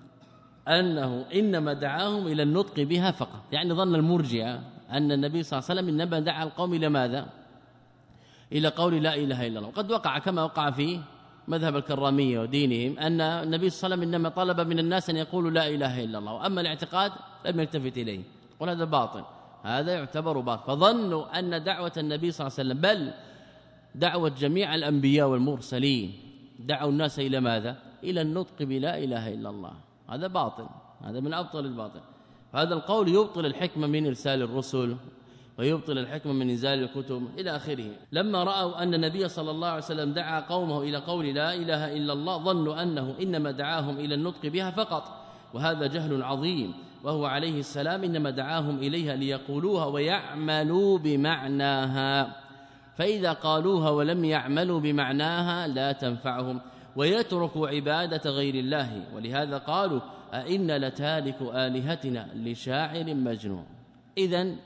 أنه إنما دعاهم إلى النطق بها فقط، يعني ظن المرجئة أن النبي صلى الله عليه وسلم إنما دعا القوم إلى ماذا؟ إلى قول لا إله إلا الله. وقد وقع كما وقع في مذهب الكرامية ودينهم أن النبي صلى الله عليه وسلم إنما طلب من الناس أن يقولوا لا إله إلا الله، وأما الاعتقاد لم يلتفت إليه، قل هذا باطل، هذا يعتبر باطل. فظنوا أن دعوة النبي صلى الله عليه وسلم بل دعوة جميع الأنبياء والمرسلين دعوا الناس إلى ماذا؟ إلى النطق بلا إله إلا الله. هذا باطل، هذا من أبطل الباطل. هذا القول يبطل الحكمة من إرسال الرسل ويبطل الحكمة من إنزال الكتب إلى آخره. لما رأوا أن النبي صلى الله عليه وسلم دعا قومه إلى قول لا إله إلا الله ظنوا أنه إنما دعاهم إلى النطق بها فقط، وهذا جهل عظيم، وهو عليه السلام إنما دعاهم إليها ليقولوها ويعملوا بمعناها، فإذا قالوها ولم يعملوا بمعناها لا تنفعهم ويتركوا عبادة غير الله. ولهذا قالوا أئن لتارك آلهتنا لشاعر مجنون. إذن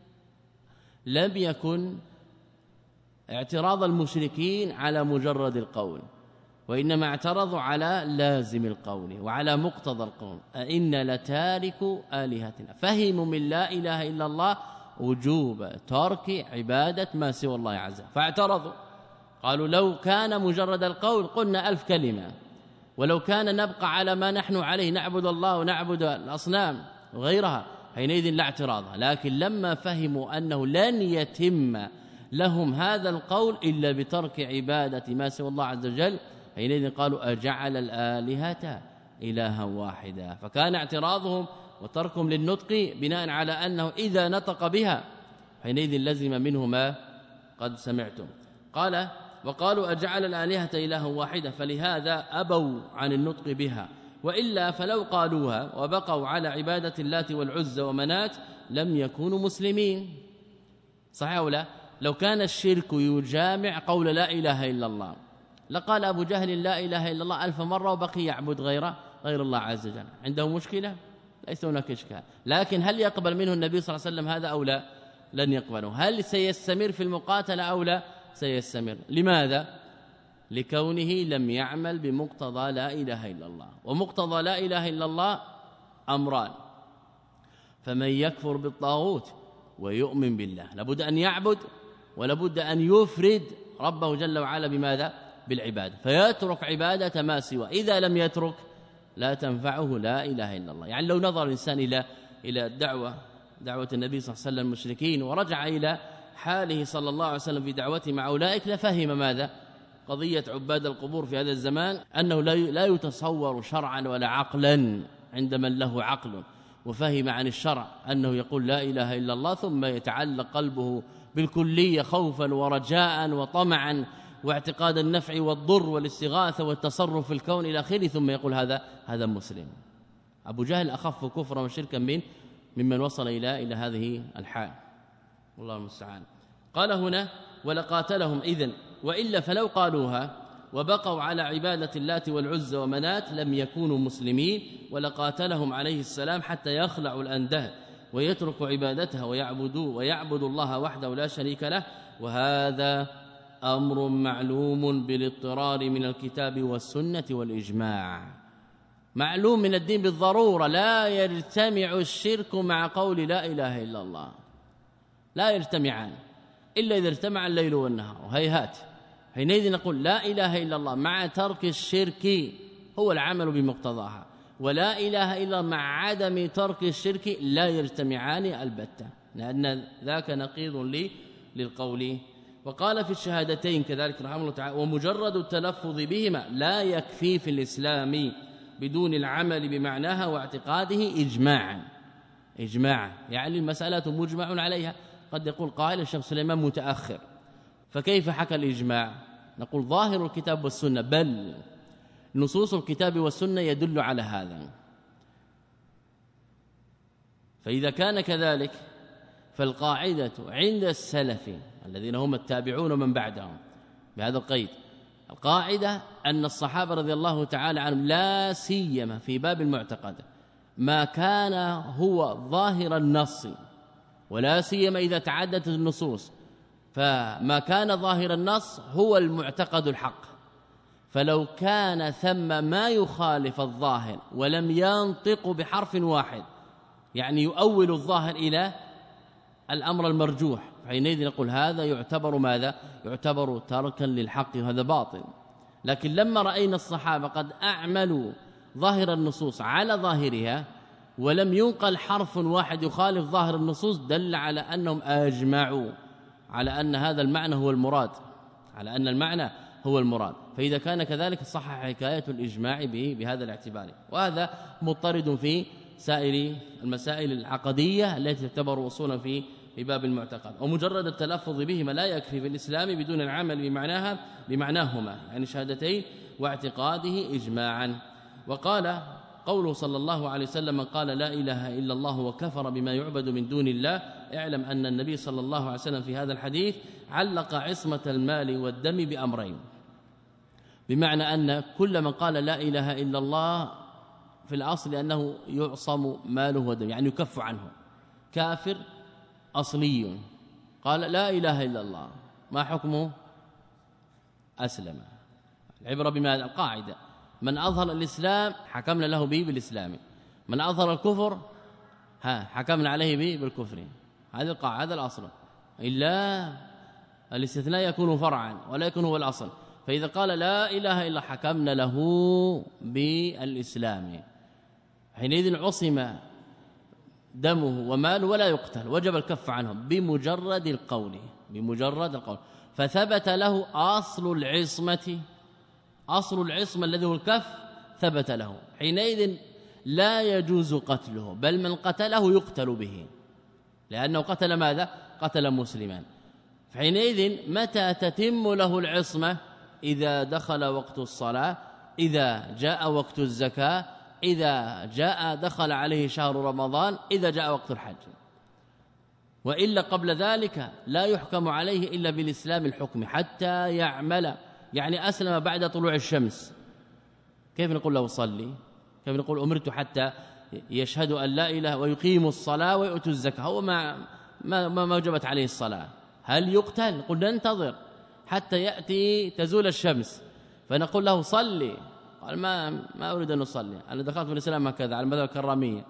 لم يكن اعتراض المشركين على مجرد القول، وإنما اعترضوا على لازم القول وعلى مقتضى القول. أئن لتارك آلهتنا، فهموا من لا إله إلا الله وجوب ترك عبادة ما سوى الله عز وجل، فاعترضوا قالوا لو كان مجرد القول قلنا ألف كلمة، ولو كان نبقى على ما نحن عليه نعبد الله ونعبد الأصنام وغيرها حينئذ لا اعتراض. لكن لما فهموا أنه لن يتم لهم هذا القول إلا بترك عبادة ما سوى الله عز وجل، حينئذ قالوا أجعل الآلهة إلها واحدا. فكان اعتراضهم وتركهم للنطق بناء على أنه إذا نطق بها حينئذ لزم منه ما قد سمعتم. قال وقالوا أجعل الآلهة إلها واحدة، فلهذا أبوا عن النطق بها، وإلا فلو قالوها وبقوا على عبادة اللات والعزى ومنات لم يكونوا مسلمين. صحيح ولا؟ لو كان الشرك يجامع قول لا إله إلا الله لقال أبو جهل لا إله إلا الله ألف مرة وبقي يعبد غير غير الله عز وجل. عنده مشكلة؟ ليس هناك إشكال. لكن هل يقبل منه النبي صلى الله عليه وسلم هذا أو لا؟ لن يقبله. هل سيستمر في المقاتلة أو لا؟ سيستمر. لماذا؟ لكونه لم يعمل بمقتضى لا إله إلا الله. ومقتضى لا إله إلا الله أمران: فمن يكفر بالطاغوت ويؤمن بالله لابد أن يعبد ولابد أن يفرد ربه جل وعلا بماذا؟ بالعبادة، فيترك عبادة ما سوى. إذا لم يترك لا تنفعه لا إله إلا الله. يعني لو نظر الإنسان إلى إلى الدعوة دعوة النبي صلى الله عليه وسلم المشركين ورجع إلى حاله صلى الله عليه وسلم في دعوته مع أولئك لفهم ماذا؟ قضية عباد القبور في هذا الزمان أنه لا يتصور شرعا ولا عقلا عند من له عقل وفهم عن الشرع أنه يقول لا إله إلا الله ثم يتعلق قلبه بالكلية خوفا ورجاء وطمعا واعتقاد النفع والضر والاستغاثة والتصرف في الكون إلى آخره ثم يقول هذا هذا مسلم. أبو جهل أخف كفرا وشركا من ممن وصل إلى إلى هذه الحال، والله المستعان. قال هنا ولقاتلهم إذن، وإلا فلو قالوها وبقوا على عبادة اللات والعزى ومنات لم يكونوا مسلمين، ولقاتلهم عليه السلام حتى يخلعوا الأنداد ويتركوا عبادتها ويعبدوا ويعبدوا الله وحده لا شريك له. وهذا أمر معلوم بالاضطرار من الكتاب والسنة والإجماع، معلوم من الدين بالضرورة. لا يجتمع الشرك مع قول لا إله إلا الله، لا يجتمعان إلا إذا اجتمع الليل والنهار، وهيهات. حينئذ نقول لا إله إلا الله مع ترك الشرك هو العمل بمقتضاها، ولا إله إلا مع عدم ترك الشرك لا يجتمعان البتة، لأن ذاك نقيض لي للقول. وقال في الشهادتين كذلك رحمه الله تعالى ومجرد التلفظ بهما لا يكفي في الإسلام بدون العمل بمعناها واعتقاده إجماعا. إجماعا يعني المسألة مجمع عليها. قد يقول قائل الشيخ سليمان متأخر، فكيف حكى الإجماع؟ نقول ظاهر الكتاب والسنة، بل نصوص الكتاب والسنة يدل على هذا. فإذا كان كذلك فالقاعدة عند السلف الذين هم التابعون ومن بعدهم بهذا القيد، القاعدة أن الصحابة رضي الله تعالى عنهم لا سيما في باب المعتقد ما كان هو ظاهر النص، ولا سيما إذا تعددت النصوص، فما كان ظاهر النص هو المعتقد الحق. فلو كان ثم ما يخالف الظاهر ولم ينطق بحرف واحد، يعني يؤول الظاهر إلى الأمر المرجوح، حينئذ نقول هذا يعتبر ماذا؟ يعتبر تركا للحق، وهذا باطل. لكن لما رأينا الصحابة قد أعملوا ظاهر النصوص على ظاهرها ولم ينقل حرف واحد يخالف ظاهر النصوص، دل على أنهم أجمعوا على أن هذا المعنى هو المراد، على أن المعنى هو المراد. فإذا كان كذلك صح حكاية الإجماع بهذا الاعتبار، وهذا مضطرد في سائر المسائل العقدية التي تعتبر أصولا في باب المعتقد. ومجرد التلفظ بهما لا يكفي في الإسلام بدون العمل بمعناها بمعناهما، يعني شهادتين واعتقاده إجماعا. وقال قوله صلى الله عليه وسلم من قال لا إله إلا الله وكفر بما يعبد من دون الله، اعلم أن النبي صلى الله عليه وسلم في هذا الحديث علق عصمة المال والدم بأمرين، بمعنى أن كل من قال لا إله إلا الله في الأصل أنه يعصم ماله ودمه، يعني يكف عنه. كافر أصلي قال لا إله إلا الله، ما حكمه؟ أسلم. العبرة بما القاعدة من أظهر الإسلام حكمنا له به بالإسلام، من أظهر الكفر ها حكمنا عليه به بالكفر. هذا القاعدة، هذا الأصل، إلا الاستثناء يكون فرعا ولا يكون هو الأصل. فإذا قال لا إله إلا حكمنا له بالإسلام، حينئذ عصم دمه وماله ولا يقتل، وجب الكف عنهم بمجرد القول بمجرد القول فثبت له أصل العصمة أصل العصمة الذي هو الكف ثبت له، حينئذ لا يجوز قتله، بل من قتله يقتل به، لأنه قتل ماذا؟ قتل مسلما. حينئذ متى تتم له العصمة؟ إذا دخل وقت الصلاة، إذا جاء وقت الزكاة، إذا جاء دخل عليه شهر رمضان، إذا جاء وقت الحج، وإلا قبل ذلك لا يحكم عليه إلا بالإسلام الحكم حتى يعمل. يعني أسلم بعد طلوع الشمس، كيف نقول له صلي؟ كيف نقول أمرت حتى يشهد أن لا إله ويقيم الصلاة ويؤتوا الزكاة، هو ما ما ما وجبت عليه الصلاة، هل يقتل؟ نقول ننتظر حتى يأتي تزول الشمس فنقول له صلي، قال ما ما أريد أن أصلي، أنا دخلت في الإسلام هكذا على المذهب الكرامية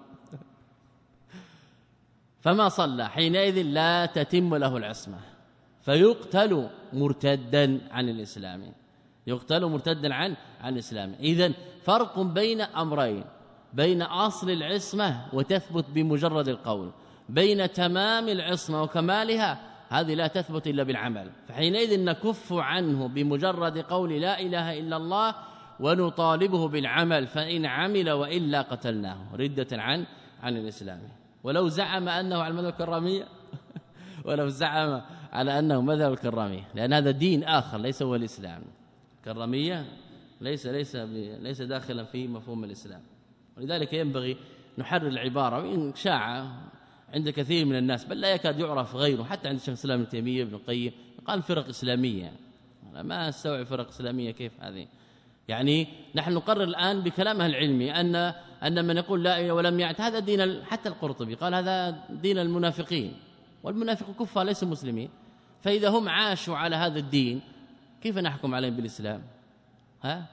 فما صلى، حينئذ لا تتم له العصمة فيقتل مرتدا عن الإسلام، يقتل مرتدا عن عن الإسلام. إذن فرق بين أمرين، بين أصل العصمة وتثبت بمجرد القول، بين تمام العصمة وكمالها هذه لا تثبت إلا بالعمل، فحينئذ نكف عنه بمجرد قول لا إله إلا الله ونطالبه بالعمل، فإن عمل وإلا قتلناه ردة عن عن الإسلام. ولو زعم أنه على المذهب الكرامية ولو زعم على أنه مذهب الكرامية، لأن هذا دين آخر ليس هو الإسلام، الكرامية ليس ليس ليس داخلا في مفهوم الإسلام. ولذلك ينبغي نحرر العبارة، وإن شاع عند كثير من الناس بل لا يكاد يعرف غيره، حتى عند الشيخ الإسلام ابن تيمية ابن القيم قال فرق إسلامية، أنا ما أستوعب فرق إسلامية كيف هذه. يعني نحن نقرر الآن بكلامه العلمي أن أن من يقول لا إله ولم يعت هذا دين، حتى القرطبي قال هذا دين المنافقين، والمنافق كفار ليسوا مسلمين، فإذا هم عاشوا على هذا الدين كيف نحكم عليهم بالإسلام؟ ها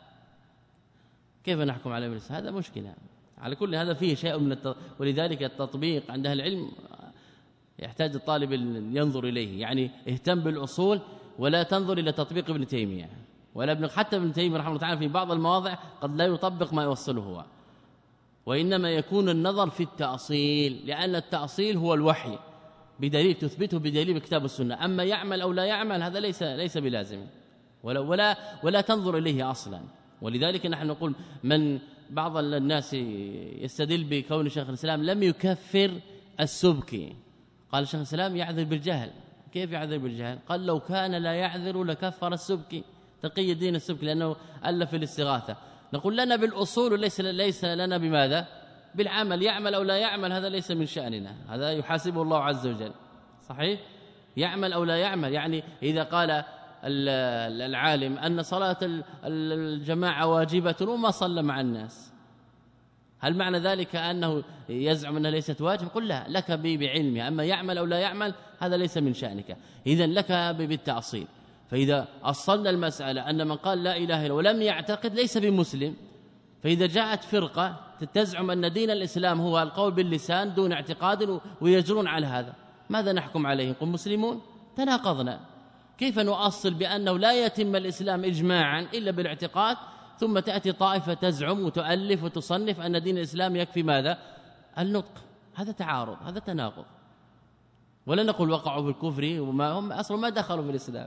كيف نحكم عليهم بالإسلام؟ هذا مشكلة. على كل هذا فيه شيء من الت... ولذلك التطبيق عند أهل العلم يحتاج الطالب ينظر إليه، يعني اهتم بالأصول ولا تنظر إلى تطبيق ابن تيمية ولا ابن حتى ابن تيمية رحمه الله تعالى في بعض المواضع قد لا يطبق ما يوصله هو، وإنما يكون النظر في التأصيل، لأن التأصيل هو الوحي بدليل تثبته بدليل الكتاب والسنة، أما يعمل أو لا يعمل هذا ليس ليس بلازم ولا ولا ولا تنظر إليه أصلا. ولذلك نحن نقول من بعض الناس يستدل بكون شيخ الإسلام لم يكفر السبكي، قال شيخ الإسلام يعذر بالجهل، كيف يعذر بالجهل؟ قال لو كان لا يعذر لكفر السبكي، تقي الدين السبكي لأنه ألف الاستغاثة. نقول لنا بالأصول وليس ليس لنا بماذا؟ بالعمل، يعمل أو لا يعمل هذا ليس من شأننا، هذا يحاسبه الله عز وجل، صحيح؟ يعمل أو لا يعمل، يعني إذا قال العالم أن صلاة الجماعة واجبة وما صلى مع الناس، هل معنى ذلك أنه يزعم أنها ليست واجب؟ قل لا، لك بعلمه، أما يعمل أو لا يعمل هذا ليس من شأنك، إذن لك بالتأصيل. فإذا أصلنا المسألة أن من قال لا إله إلا ولم يعتقد ليس بمسلم، فإذا جاءت فرقة تزعم أن دين الإسلام هو القول باللسان دون اعتقاد ويجرون على هذا، ماذا نحكم عليهم؟ قل مسلمون؟ تناقضنا. كيف نؤصل بأنه لا يتم الإسلام إجماعا إلا بالاعتقاد، ثم تأتي طائفة تزعم وتؤلف وتصنف أن دين الإسلام يكفي ماذا؟ النطق؟ هذا تعارض، هذا تناقض. ولا نقول وقعوا بالكفر وما هم أصلا ما دخلوا في الإسلام،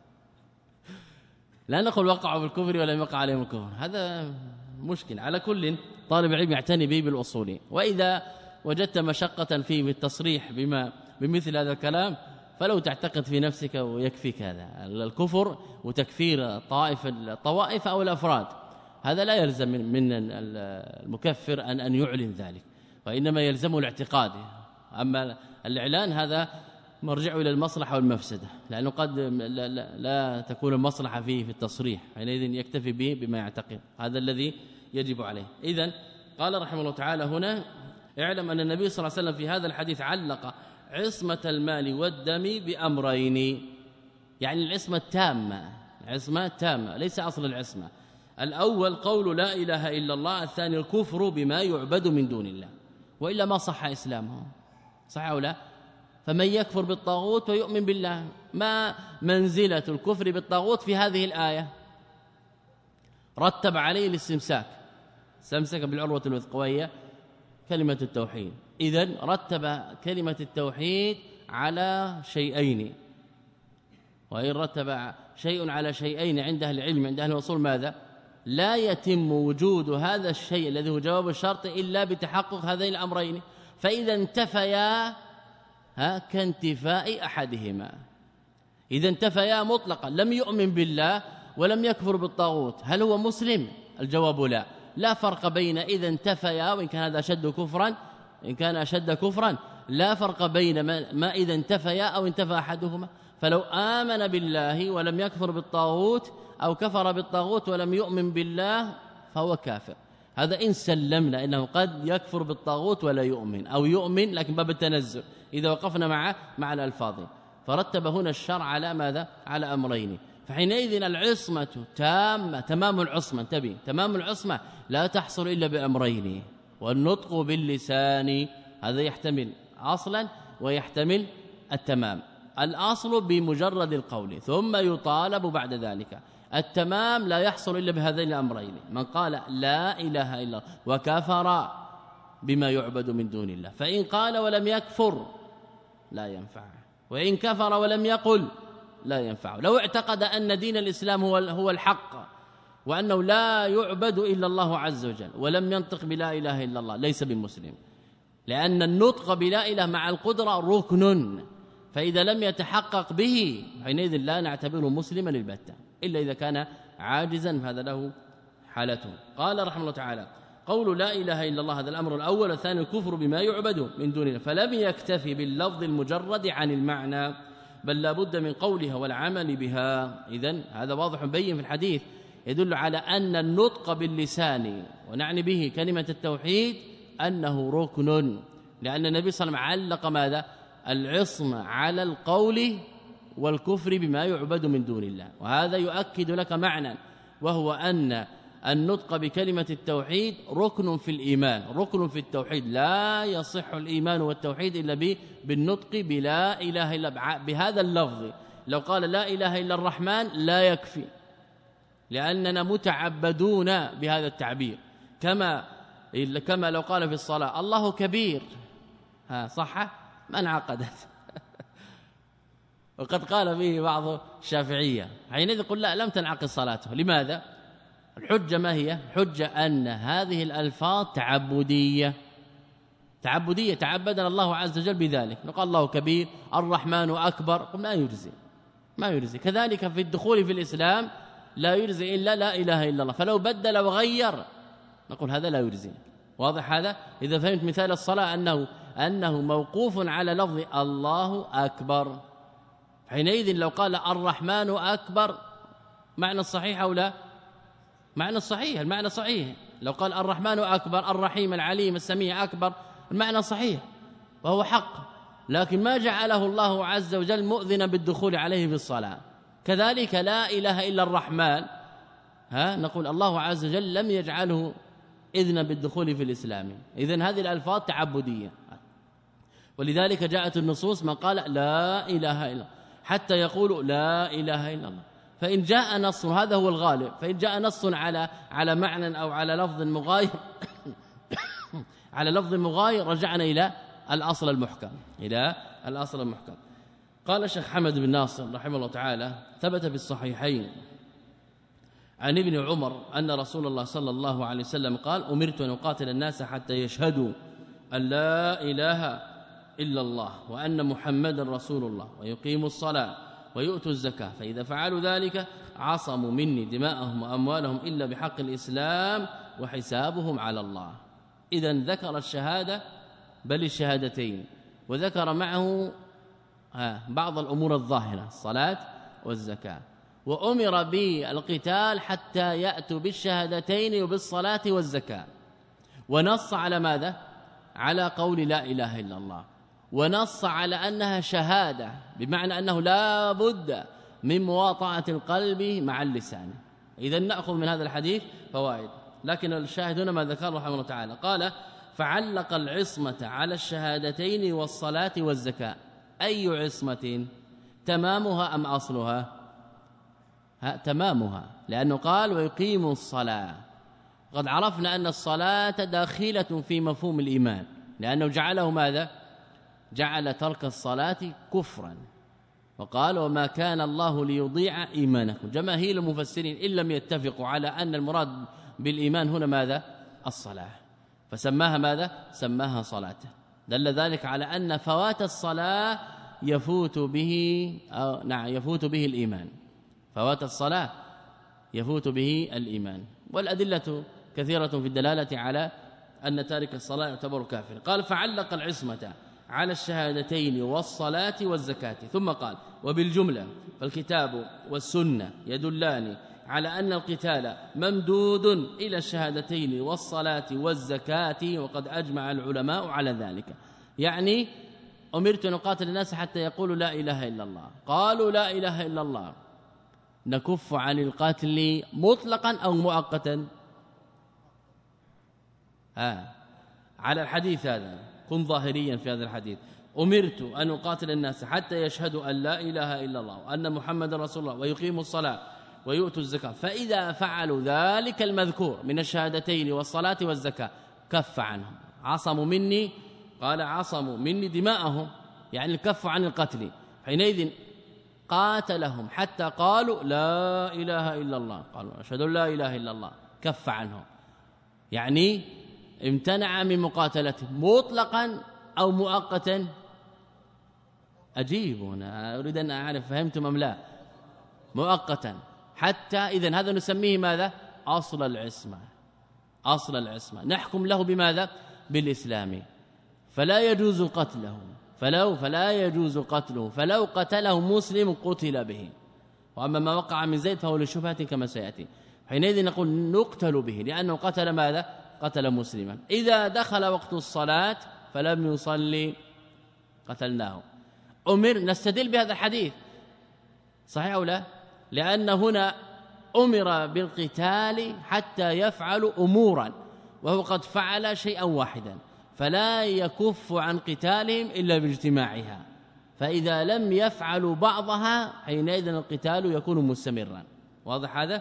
لا نقول وقعوا بالكفر ولم يقع عليهم الكفر، هذا مشكل. على كل طالب علم يعتني به بالأصول، وإذا وجدت مشقة فيه بالتصريح بما بمثل هذا الكلام فلو تعتقد في نفسك ويكفيك هذا الكفر وتكفير طائف الطوائف أو الأفراد، هذا لا يلزم من المكفر أن أن يعلن ذلك، وإنما يلزمه الاعتقاد. أما الإعلان هذا مرجع إلى المصلحة والمفسدة، لأنه قد لا, لا, لا تكون المصلحة فيه في التصريح، حينئذ يكتفي به بما يعتقد، هذا الذي يجب عليه. إذن قال رحمه الله تعالى هنا: اعلم أن النبي صلى الله عليه وسلم في هذا الحديث علق عصمة المال والدم بأمرين، يعني العصمة التامة، عصمة تامة ليس أصل العصمة. الأول قول لا إله إلا الله، الثاني الكفر بما يعبد من دون الله، وإلا ما صح إسلامهم، صح أو لا؟ فمن يكفر بالطاغوت ويؤمن بالله، ما منزلة الكفر بالطاغوت في هذه الآية؟ رتب عليه الاستمساك، استمسك بالعروة الوثقى كلمة التوحيد. إذن رتب كلمة التوحيد على شيئين، وإن رتب شيء على شيئين عند أهل العلم عند أهل الأصول ماذا؟ لا يتم وجود هذا الشيء الذي هو جواب الشرط إلا بتحقق هذين الأمرين، فإذا انتفيا ها كانتفاء أحدهما. إذا انتفيا مطلقا، لم يؤمن بالله ولم يكفر بالطاغوت، هل هو مسلم؟ الجواب لا. لا فرق بين إذا انتفيا، وإن كان هذا أشد كفرا، إن كان أشد كفرا لا فرق بين ما إذا انتفيا أو انتفى أحدهما. فلو آمن بالله ولم يكفر بالطاغوت، أو كفر بالطاغوت ولم يؤمن بالله، فهو كافر. هذا إن سلمنا إنه قد يكفر بالطاغوت ولا يؤمن، أو يؤمن لكن باب التنزل إذا وقفنا مع مع الألفاظ. فرتب هنا الشرع على ماذا؟ على أمرين. فحينئذ العصمة تامة، تمام العصمة، انتبه، تمام العصمة لا تحصل إلا بأمرين. والنطق باللسان هذا يحتمل أصلا ويحتمل التمام. الأصل بمجرد القول، ثم يطالب بعد ذلك. التمام لا يحصل إلا بهذين الأمرين. من قال لا إله إلا الله وكفر بما يعبد من دون الله، فإن قال ولم يكفر لا ينفع، وإن كفر ولم يقل لا ينفع. لو اعتقد أن دين الإسلام هو هو الحق، وأنه لا يعبد إلا الله عز وجل، ولم ينطق بلا إله إلا الله، ليس بمسلم، لأن النطق بلا إله مع القدرة ركن، فإذا لم يتحقق به حينئذ لا نعتبره مسلما البتة، إلا إذا كان عاجزا فهذا له حالته. قال رحمه الله تعالى: قول لا إله إلا الله هذا الأمر الأول. الثاني الكفر بما يعبد من دون الله، فلم يكتفي باللفظ المجرد عن المعنى، بل لا بد من قولها والعمل بها. إذن هذا واضح بين في الحديث، يدل على أن النطق باللسان ونعني به كلمة التوحيد أنه ركن، لأن النبي صلى الله عليه وسلم علق ماذا؟ العصمة على القول والكفر بما يعبد من دون الله. وهذا يؤكد لك معنى، وهو أن النطق بكلمة التوحيد ركن في الإيمان، ركن في التوحيد. لا يصح الإيمان والتوحيد إلا بالنطق بلا إله إلا بهذا اللفظ. لو قال لا إله إلا الرحمن لا يكفي، لأننا متعبدون بهذا التعبير، كما كما لو قال في الصلاة الله كبير، ها صح؟ ما انعقدت. وقد قال به بعض الشافعية، حينئذ يقول لا، لم تنعقد صلاته. لماذا؟ الحجة ما هي؟ الحجة أن هذه الألفاظ تعبدية، تعبدية تعبدنا الله عز وجل بذلك. نقول الله كبير، الرحمن أكبر، ما يجزي، ما يجزي. كذلك في الدخول في الإسلام لا يجزي إلا لا إله إلا الله، فلو بدل وغير نقول هذا لا يجزي. واضح هذا؟ إذا فهمت مثال الصلاة أنه أنه موقوف على لفظ الله أكبر، حينئذ لو قال الرحمن أكبر معنى الصحيح أو لا؟ معنى الصحيح، المعنى صحيح. لو قال الرحمن أكبر، الرحيم العليم السميع أكبر، المعنى صحيح وهو حق، لكن ما جعله الله عز وجل مؤذنا بالدخول عليه في الصلاة. كذلك لا إله إلا الرحمن، ها نقول الله عز وجل لم يجعله إذنا بالدخول في الإسلام. إذن هذه الألفاظ تعبدية، ولذلك جاءت النصوص من قال لا إله إلا، حتى يقول لا إله إلا الله. فإن جاء نص، هذا هو الغالب، فإن جاء نص على على معنى أو على لفظ مغاير على لفظ مغاير رجعنا إلى الأصل المحكم، إلى الأصل المحكم. قال الشيخ حمد بن ناصر رحمه الله تعالى: ثبت في الصحيحين عن ابن عمر أن رسول الله صلى الله عليه وسلم قال: أمرت أن أقاتل الناس حتى يشهدوا أن لا إله إلا الله وأن محمدا رسول الله ويقيموا الصلاة ويؤتوا الزكاة، فإذا فعلوا ذلك عصموا مني دماءهم وأموالهم إلا بحق الإسلام وحسابهم على الله. إذن ذكر الشهادة بل الشهادتين، وذكر معه بعض الأمور الظاهرة الصلاة والزكاة، وأمر بالقتال حتى يأتوا بالشهادتين وبالصلاة والزكاة، ونص على ماذا؟ على قول لا إله إلا الله، ونص على أنها شهادة، بمعنى أنه لا بد من مواطعة القلب مع اللسان. إذا نأخذ من هذا الحديث فوائد، لكن الشاهد هنا ما ذكر رحمه الله تعالى، قال: فعلق العصمة على الشهادتين والصلاة والزكاة. أي عصمة؟ تمامها أم أصلها؟ ها تمامها، لأنه قال ويقيموا الصلاة، قد عرفنا أن الصلاة داخلة في مفهوم الإيمان، لأنه جعله ماذا؟ جعل ترك الصلاة كفرا، وقال وما كان الله ليضيع إيمانكم. جماهير المفسرين إن لم يتفقوا على أن المراد بالإيمان هنا ماذا؟ الصلاة، فسماها ماذا؟ سماها صلاة. دل ذلك على أن فوات الصلاة يفوت به أو نعم يفوت به الإيمان، فوات الصلاة يفوت به الإيمان، والأدلة كثيرة في الدلالة على أن تارك الصلاة يعتبر كافر. قال فعلق العصمة على الشهادتين والصلاة والزكاة، ثم قال وبالجملة فالكتاب والسنة يدلان على أن القتال ممدود إلى الشهادتين والصلاة والزكاة، وقد أجمع العلماء على ذلك. يعني أمرت أن أقاتل الناس حتى يقولوا لا إله إلا الله، قالوا لا إله إلا الله، نكف عن القاتل مطلقا أو مؤقتا؟ ها على الحديث هذا كن ظاهريا في هذا الحديث، أمرت أن أقاتل الناس حتى يشهدوا أن لا إله إلا الله وأن محمد رسول الله ويقيموا الصلاة ويؤتوا الزكاة، فإذا فعلوا ذلك المذكور من الشهادتين والصلاة والزكاة كف عنهم، عصموا مني، قال عصموا مني دماءهم، يعني الكف عن القتل. حينئذ قاتلهم حتى قالوا لا إله إلا الله، قالوا أشهد أن لا إله إلا الله، كف عنهم، يعني امتنع من مقاتلتهم مطلقا أو مؤقتا؟ أجيب هنا، أريد أن أعرف فهمتم أم لا. مؤقتا، حتى إذن هذا نسميه ماذا؟ أصل العصمة، أصل العصمة نحكم له بماذا؟ بالإسلام، فلا يجوز قتله، فلو فلا يجوز قتله، فلو قتله مسلم قتل به، وأما ما وقع من زيد فهو للشبهة كما سيأتي. حينئذ نقول نقتل به لأنه قتل ماذا؟ قتل مسلما. إذا دخل وقت الصلاة فلم يصلي قتلناه. أمر نستدل بهذا الحديث صحيح أو لا؟ لأن هنا أمر بالقتال حتى يفعل أمورا، وهو قد فعل شيئا واحدا، فلا يكف عن قتالهم إلا باجتماعها، فإذا لم يفعلوا بعضها حينئذ القتال يكون مستمرا. واضح هذا؟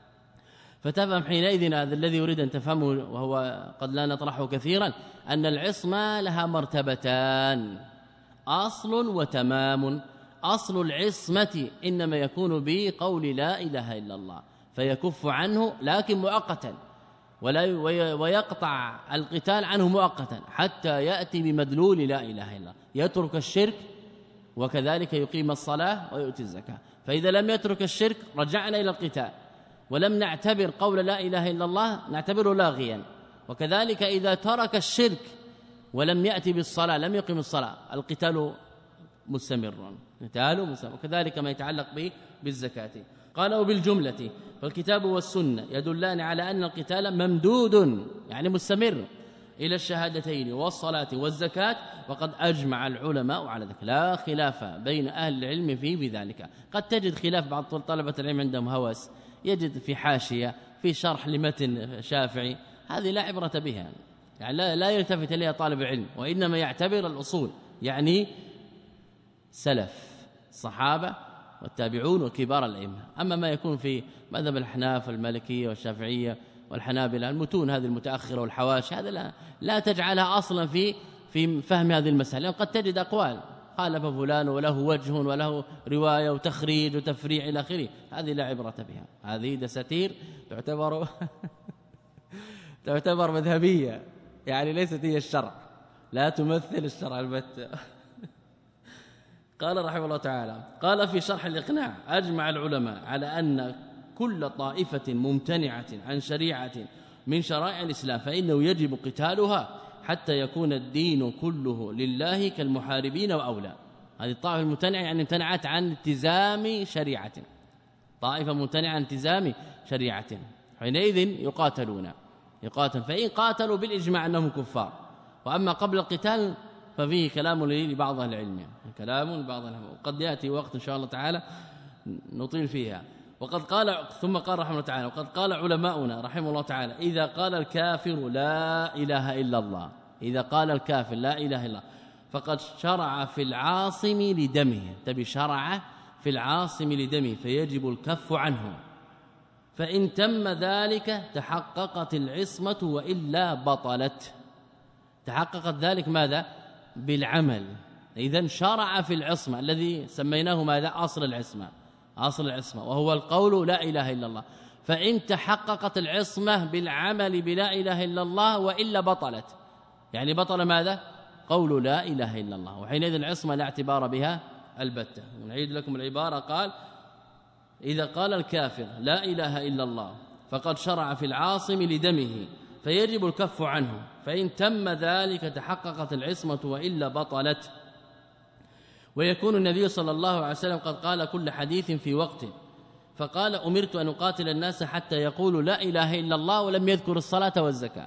فتفهم حينئذ هذا الذي يريد أن تفهمه، وهو قد لا نطرحه كثيرا، أن العصمة لها مرتبتان، أصل وتمام. أصل العصمة إنما يكون بقول لا إله إلا الله، فيكف عنه لكن مؤقتا، ولا ويقطع القتال عنه مؤقتا حتى يأتي بمدلول لا إله إلا الله، يترك الشرك وكذلك يقيم الصلاة ويؤتي الزكاة. فإذا لم يترك الشرك رجعنا إلى القتال، ولم نعتبر قول لا إله إلا الله نعتبره لاغيا. وكذلك إذا ترك الشرك ولم يأتي بالصلاة، لم يقم الصلاة، القتال مستمر، قتال مستمر. وكذلك ما يتعلق به بالزكاة. قال وبالجملة فالكتاب والسنة يدلان على أن القتال ممدود يعني مستمر إلى الشهادتين والصلاة والزكاة، وقد أجمع العلماء على ذلك، لا خلاف بين أهل العلم فيه بذلك. قد تجد خلاف بعض طلبة العلم عندهم هوس، يجد في حاشية في شرح لمتن شافعي، هذه لا عبرة بها، يعني لا, لا يلتفت إليها طالب العلم، وإنما يعتبر الأصول، يعني سلف الصحابة والتابعون وكبار الأئمة. أما ما يكون في مذهب الأحناف والمالكية والشافعية والحنابلة المتون هذه المتأخرة والحواشي، هذا لا, لا تجعلها أصلا في في فهم هذه المسألة، لأن قد تجد أقوال خالف فلان وله وجه وله رواية وتخريج وتفريع إلى آخره، هذه لا عبرة بها، هذه دساتير تعتبر تعتبر مذهبية، يعني ليست هي الشرع، لا تمثل الشرع البتة. قال رحمه الله تعالى، قال في شرح الإقناع أجمع العلماء على أن كل طائفة ممتنعة عن شريعة من شرائع الإسلام فإنه يجب قتالها حتى يكون الدين كله لله كالمحاربين وأولى. هذه الطائفة الممتنعة يعني امتنعت عن التزام شريعة، طائفة ممتنعة عن التزام شريعة، حينئذ يقاتلون يقاتل فإن قاتلوا بالإجماع أنهم كفار. وأما قبل القتال ففيه كلام لبعض أهل العلم، كلام لبعض أهل العلم، وقد يأتي وقت إن شاء الله تعالى نطيل فيها. وقد قال ثم قال رحمه الله تعالى، وقد قال علماؤنا رحمه الله تعالى إذا قال الكافر لا إله إلا الله، إذا قال الكافر لا إله إلا الله فقد شرع في العاصم لدمه، تبي شرع في العاصم لدمه فيجب الكف عنه، فإن تم ذلك تحققت العصمة وإلا بطلت. تحققت ذلك ماذا؟ بالعمل. إذن شرع في العصمة الذي سميناه ماذا؟ أصل العصمة، أصل العصمة وهو القول لا إله إلا الله. فإن تحققت العصمة بالعمل بلا إله إلا الله وإلا بطلت، يعني بطل ماذا؟ قول لا إله إلا الله، وحينئذ العصمة لا اعتبار بها البتة. ونعيد لكم العبارة، قال إذا قال الكافر لا إله إلا الله فقد شرع في العاصم لدمه فيجب الكف عنه، فإن تم ذلك تحققت العصمة وإلا بطلت. ويكون النبي صلى الله عليه وسلم قد قال كل حديث في وقت، فقال أمرت أن أقاتل الناس حتى يقولوا لا إله إلا الله ولم يذكر الصلاة والزكاة.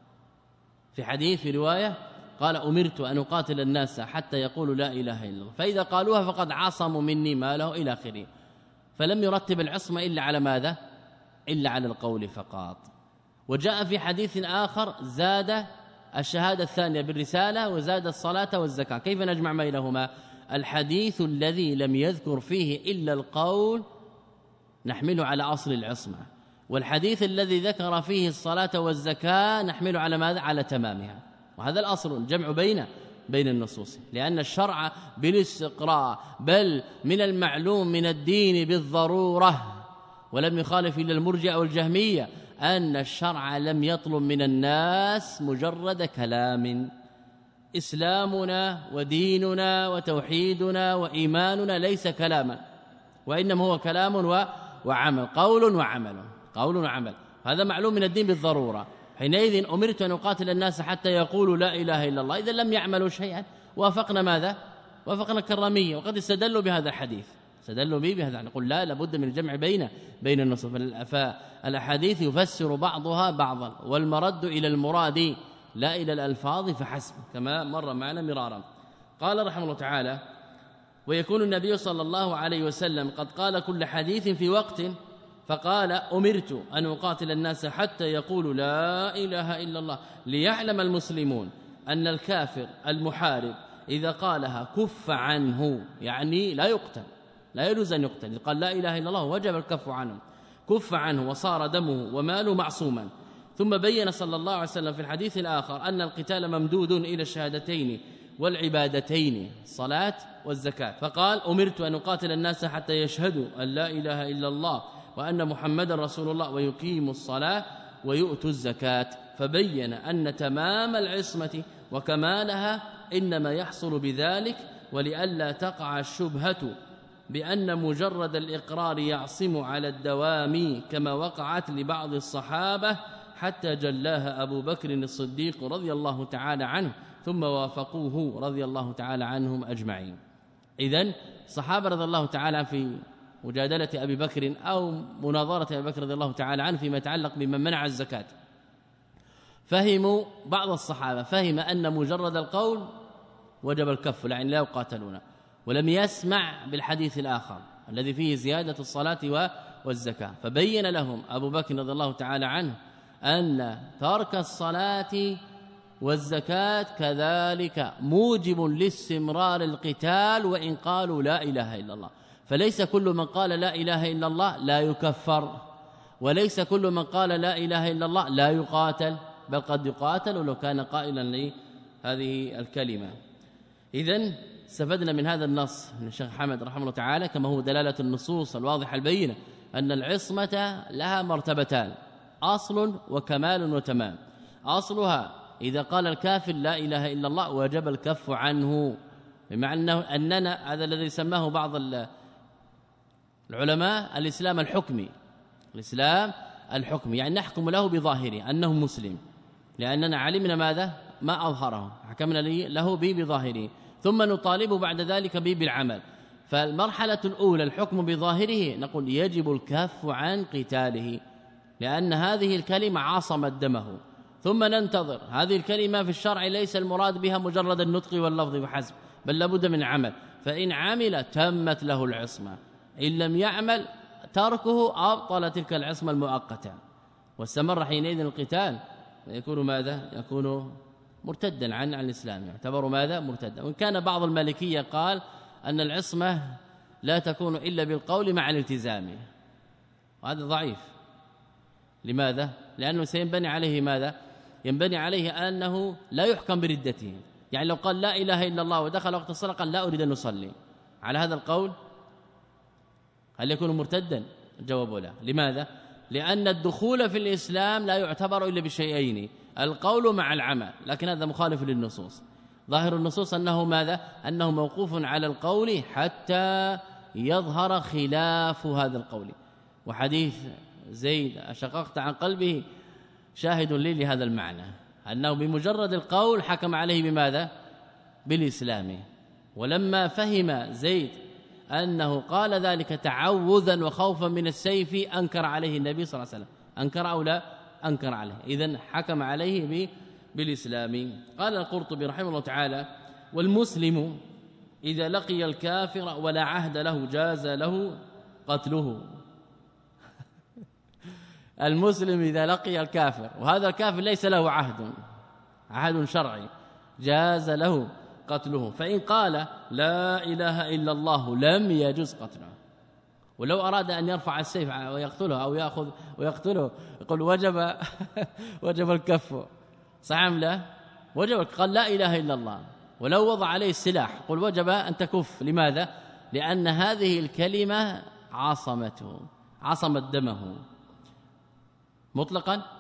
في حديث في رواية قال أمرت أن أقاتل الناس حتى يقولوا لا إله إلا الله، فإذا قالوها فقد عصموا مني ماله إلى آخره. فلم يرتب العصمة إلا على ماذا؟ إلا على القول فقط. وجاء في حديث آخر زاد الشهادة الثانية بالرسالة وزاد الصلاة والزكاة. كيف نجمع بينهما؟ الحديث الذي لم يذكر فيه إلا القول نحمله على أصل العصمة، والحديث الذي ذكر فيه الصلاة والزكاة نحمله على ماذا؟ على تمامها. وهذا الأصل الجمع بين بين النصوص، لأن الشرع بالاستقراء بل من المعلوم من الدين بالضرورة، ولم يخالف إلا المرجئة والجهمية أن الشرع لم يطلب من الناس مجرد كلام. إسلامنا وديننا وتوحيدنا وإيماننا ليس كلاما، وإنما هو كلام وعمل، قول وعمل، قول وعمل. هذا معلوم من الدين بالضرورة. حينئذ أمرت أن أقاتل الناس حتى يقولوا لا إله إلا الله، إذا لم يعملوا شيئا وافقنا ماذا؟ وافقنا الكرامية. وقد استدلوا بهذا الحديث، استدلوا به بهذا، نقول لا لابد من الجمع بين بين النصوص. فالأحاديث يفسر بعضها بعضا، والمرد إلى المراد لا إلى الألفاظ فحسب، كما مر معنا مرارا. قال رحمه الله تعالى: ويكون النبي صلى الله عليه وسلم قد قال كل حديث في وقت، فقال أمرت أن أقاتل الناس حتى يقولوا لا إله إلا الله، ليعلم المسلمون أن الكافر المحارب إذا قالها كف عنه، يعني لا يقتل، لا يجوز أن يقتل. قال لا إله إلا الله وجب الكف عنه، كف عنه وصار دمه وماله معصوما. ثم بين صلى الله عليه وسلم في الحديث الآخر أن القتال ممدود إلى الشهادتين والعبادتين الصلاة والزكاة، فقال أمرت أن أقاتل الناس حتى يشهدوا أن لا إله إلا الله وأن محمد رسول الله ويقيموا الصلاة ويؤتوا الزكاة. فبين أن تمام العصمة وكمالها إنما يحصل بذلك، ولئلا تقع الشبهة بأن مجرد الإقرار يعصم على الدوام كما وقعت لبعض الصحابة، حتى جلاها أبو بكر الصديق رضي الله تعالى عنه ثم وافقوه رضي الله تعالى عنهم أجمعين. إذن الصحابة رضي الله تعالى في مجادلة أبي بكر أو مناظرة أبي بكر رضي الله تعالى عنه فيما يتعلق بمن منع الزكاة، فهموا بعض الصحابة فهم أن مجرد القول وجب الكف، لأن لا يقاتلون، ولم يسمع بالحديث الآخر الذي فيه زيادة الصلاة والزكاة. فبين لهم أبو بكر رضي الله تعالى عنه أن ترك الصلاة والزكاة كذلك موجب لاستمرار القتال وإن قالوا لا إله إلا الله. فليس كل من قال لا إله إلا الله لا يكفر، وليس كل من قال لا إله إلا الله لا يقاتل، بل قد يقاتل ولو كان قائلا لهذه الكلمة. إذن استفدنا من هذا النص من الشيخ حمد رحمه الله تعالى، كما هو دلالة النصوص الواضحة البينة، أن العصمة لها مرتبتان: أصل وكمال وتمام. أصلها إذا قال الكافر لا إله إلا الله وجب الكف عنه، بمعنى أننا هذا الذي سماه بعض العلماء الإسلام الحكمي، الإسلام الحكمي يعني نحكم له بظاهره أنه مسلم، لأننا علمنا ماذا؟ ما أظهره، حكمنا له به بظاهره، ثم نطالب بعد ذلك به بالعمل. فالمرحلة الأولى الحكم بظاهره، نقول يجب الكف عن قتاله، لأن هذه الكلمة عصمت دمه. ثم ننتظر، هذه الكلمة في الشرع ليس المراد بها مجرد النطق واللفظ وحسب، بل لابد من عمل. فإن عمل تمت له العصمة، إن لم يعمل تركه أبطل تلك العصمة المؤقتة، واستمر حينئذ القتال يكون ماذا؟ يكون مرتدا عن عن الإسلام، يعتبر ماذا؟ مرتدا. وإن كان بعض المالكية قال أن العصمة لا تكون إلا بالقول مع الالتزام، وهذا ضعيف، لماذا؟ لأنه سينبني عليه ماذا؟ ينبني عليه أنه لا يحكم بردته. يعني لو قال لا إله إلا الله ودخل وقت الصلاة قال لا أريد أن نصلي، على هذا القول هل يكون مرتدا؟ الجواب لا. لماذا؟ لأن الدخول في الإسلام لا يعتبر إلا بشيئين، القول مع العمل، لكن هذا مخالف للنصوص. ظاهر النصوص أنه ماذا؟ أنه موقوف على القول حتى يظهر خلاف هذا القول. وحديث زيد أشققت عن قلبه شاهد لي لهذا المعنى، أنه بمجرد القول حكم عليه بماذا؟ بالإسلام. ولما فهم زيد أنه قال ذلك تعوذا وخوفا من السيف أنكر عليه النبي صلى الله عليه وسلم. أنكر أو لا؟ أنكر عليه، إذن حكم عليه بالإسلام. قال القرطبي رحمه الله تعالى: والمسلم إذا لقي الكافر ولا عهد له جاز له قتله. المسلم إذا لقي الكافر وهذا الكافر ليس له عهد عهد شرعي جاز له قتله، فإن قال لا إله إلا الله لم يجوز قتله. ولو أراد أن يرفع السيف ويقتله أو يأخذ ويقتله يقول وجب وجب الكف، صح أم لا؟ وجب. قال لا إله إلا الله، ولو وضع عليه السلاح قل وجب أن تكف. لماذا؟ لأن هذه الكلمة عصمته، عصمت دمه مطلقا.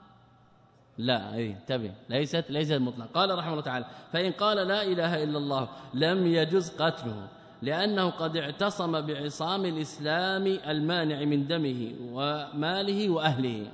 لا اي انتبه، ليست ليست مطلقا. قال رحمه الله تعالى: فإن قال لا إله إلا الله لم يجوز قتله، لأنه قد اعتصم بعصام الإسلام المانع من دمه وماله وأهله،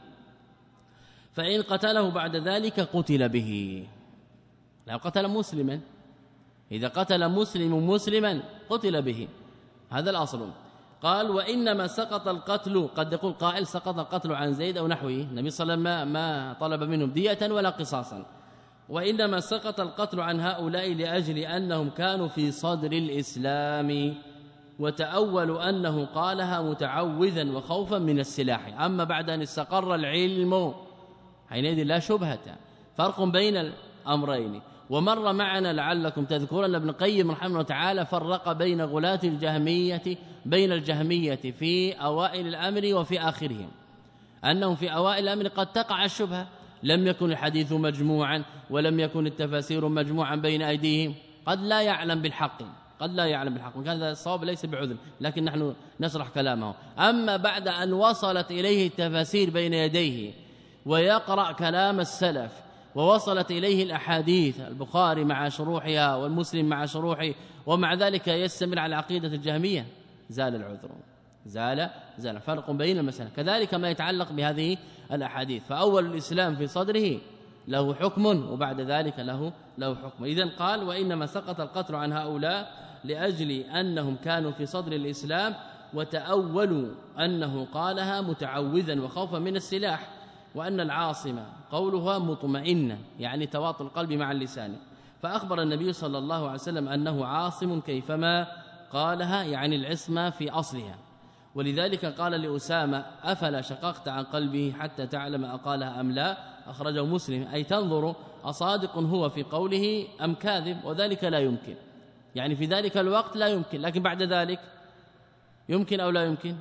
فإن قتله بعد ذلك قتل به. لو قتل مسلما، إذا قتل مسلم مسلما قتل به، هذا الأصل. قال: وإنما سقط القتل، قد يقول قائل سقط القتل عن زيد أو نحوه، النبي صلى الله عليه وسلم ما طلب منهم دية ولا قصاصا، وإنما سقط القتل عن هؤلاء لأجل أنهم كانوا في صدر الإسلام، وتأولوا أنه قالها متعوذا وخوفا من السلاح. أما بعد أن استقر العلم حينئذ لا شبهة. فرق بين الأمرين. ومر معنا لعلكم تذكرون ابن القيم رحمه الله تعالى فرق بين غلاة الجهمية بين الجهمية في أوائل الأمر وفي آخرهم، أنهم في أوائل الأمر قد تقع الشبهة، لم يكن الحديث مجموعا ولم يكن التفاسير مجموعا بين أيديهم، قد لا يعلم بالحق، قد لا يعلم بالحق، وكان هذا الصواب ليس بعذر، لكن نحن نشرح كلامه. أما بعد أن وصلت إليه التفاسير بين يديه ويقرأ كلام السلف ووصلت إليه الأحاديث، البخاري مع شروحها والمسلم مع شروحه، ومع ذلك يستمر على عقيدة الجهمية، زال العذر، زال زال فرق بين المسألة. كذلك ما يتعلق بهذه الأحاديث، فأول الإسلام في صدره له حكم وبعد ذلك له له حكم. إذن قال: وإنما سقط القتل عن هؤلاء لأجل أنهم كانوا في صدر الإسلام، وتأولوا أنه قالها متعوذا وخوفا من السلاح، وأن العاصمة قولها مطمئنة، يعني تواطؤ القلب مع اللسان. فأخبر النبي صلى الله عليه وسلم أنه عاصم كيفما قالها، يعني العصمة في أصلها. ولذلك قال لأسامة: أفلا شققت عن قلبه حتى تعلم أقالها أم لا؟ أخرجه مسلم، أي تنظر أصادق هو في قوله أم كاذب، وذلك لا يمكن، يعني في ذلك الوقت لا يمكن، لكن بعد ذلك يمكن أو لا يمكن؟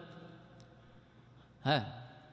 ها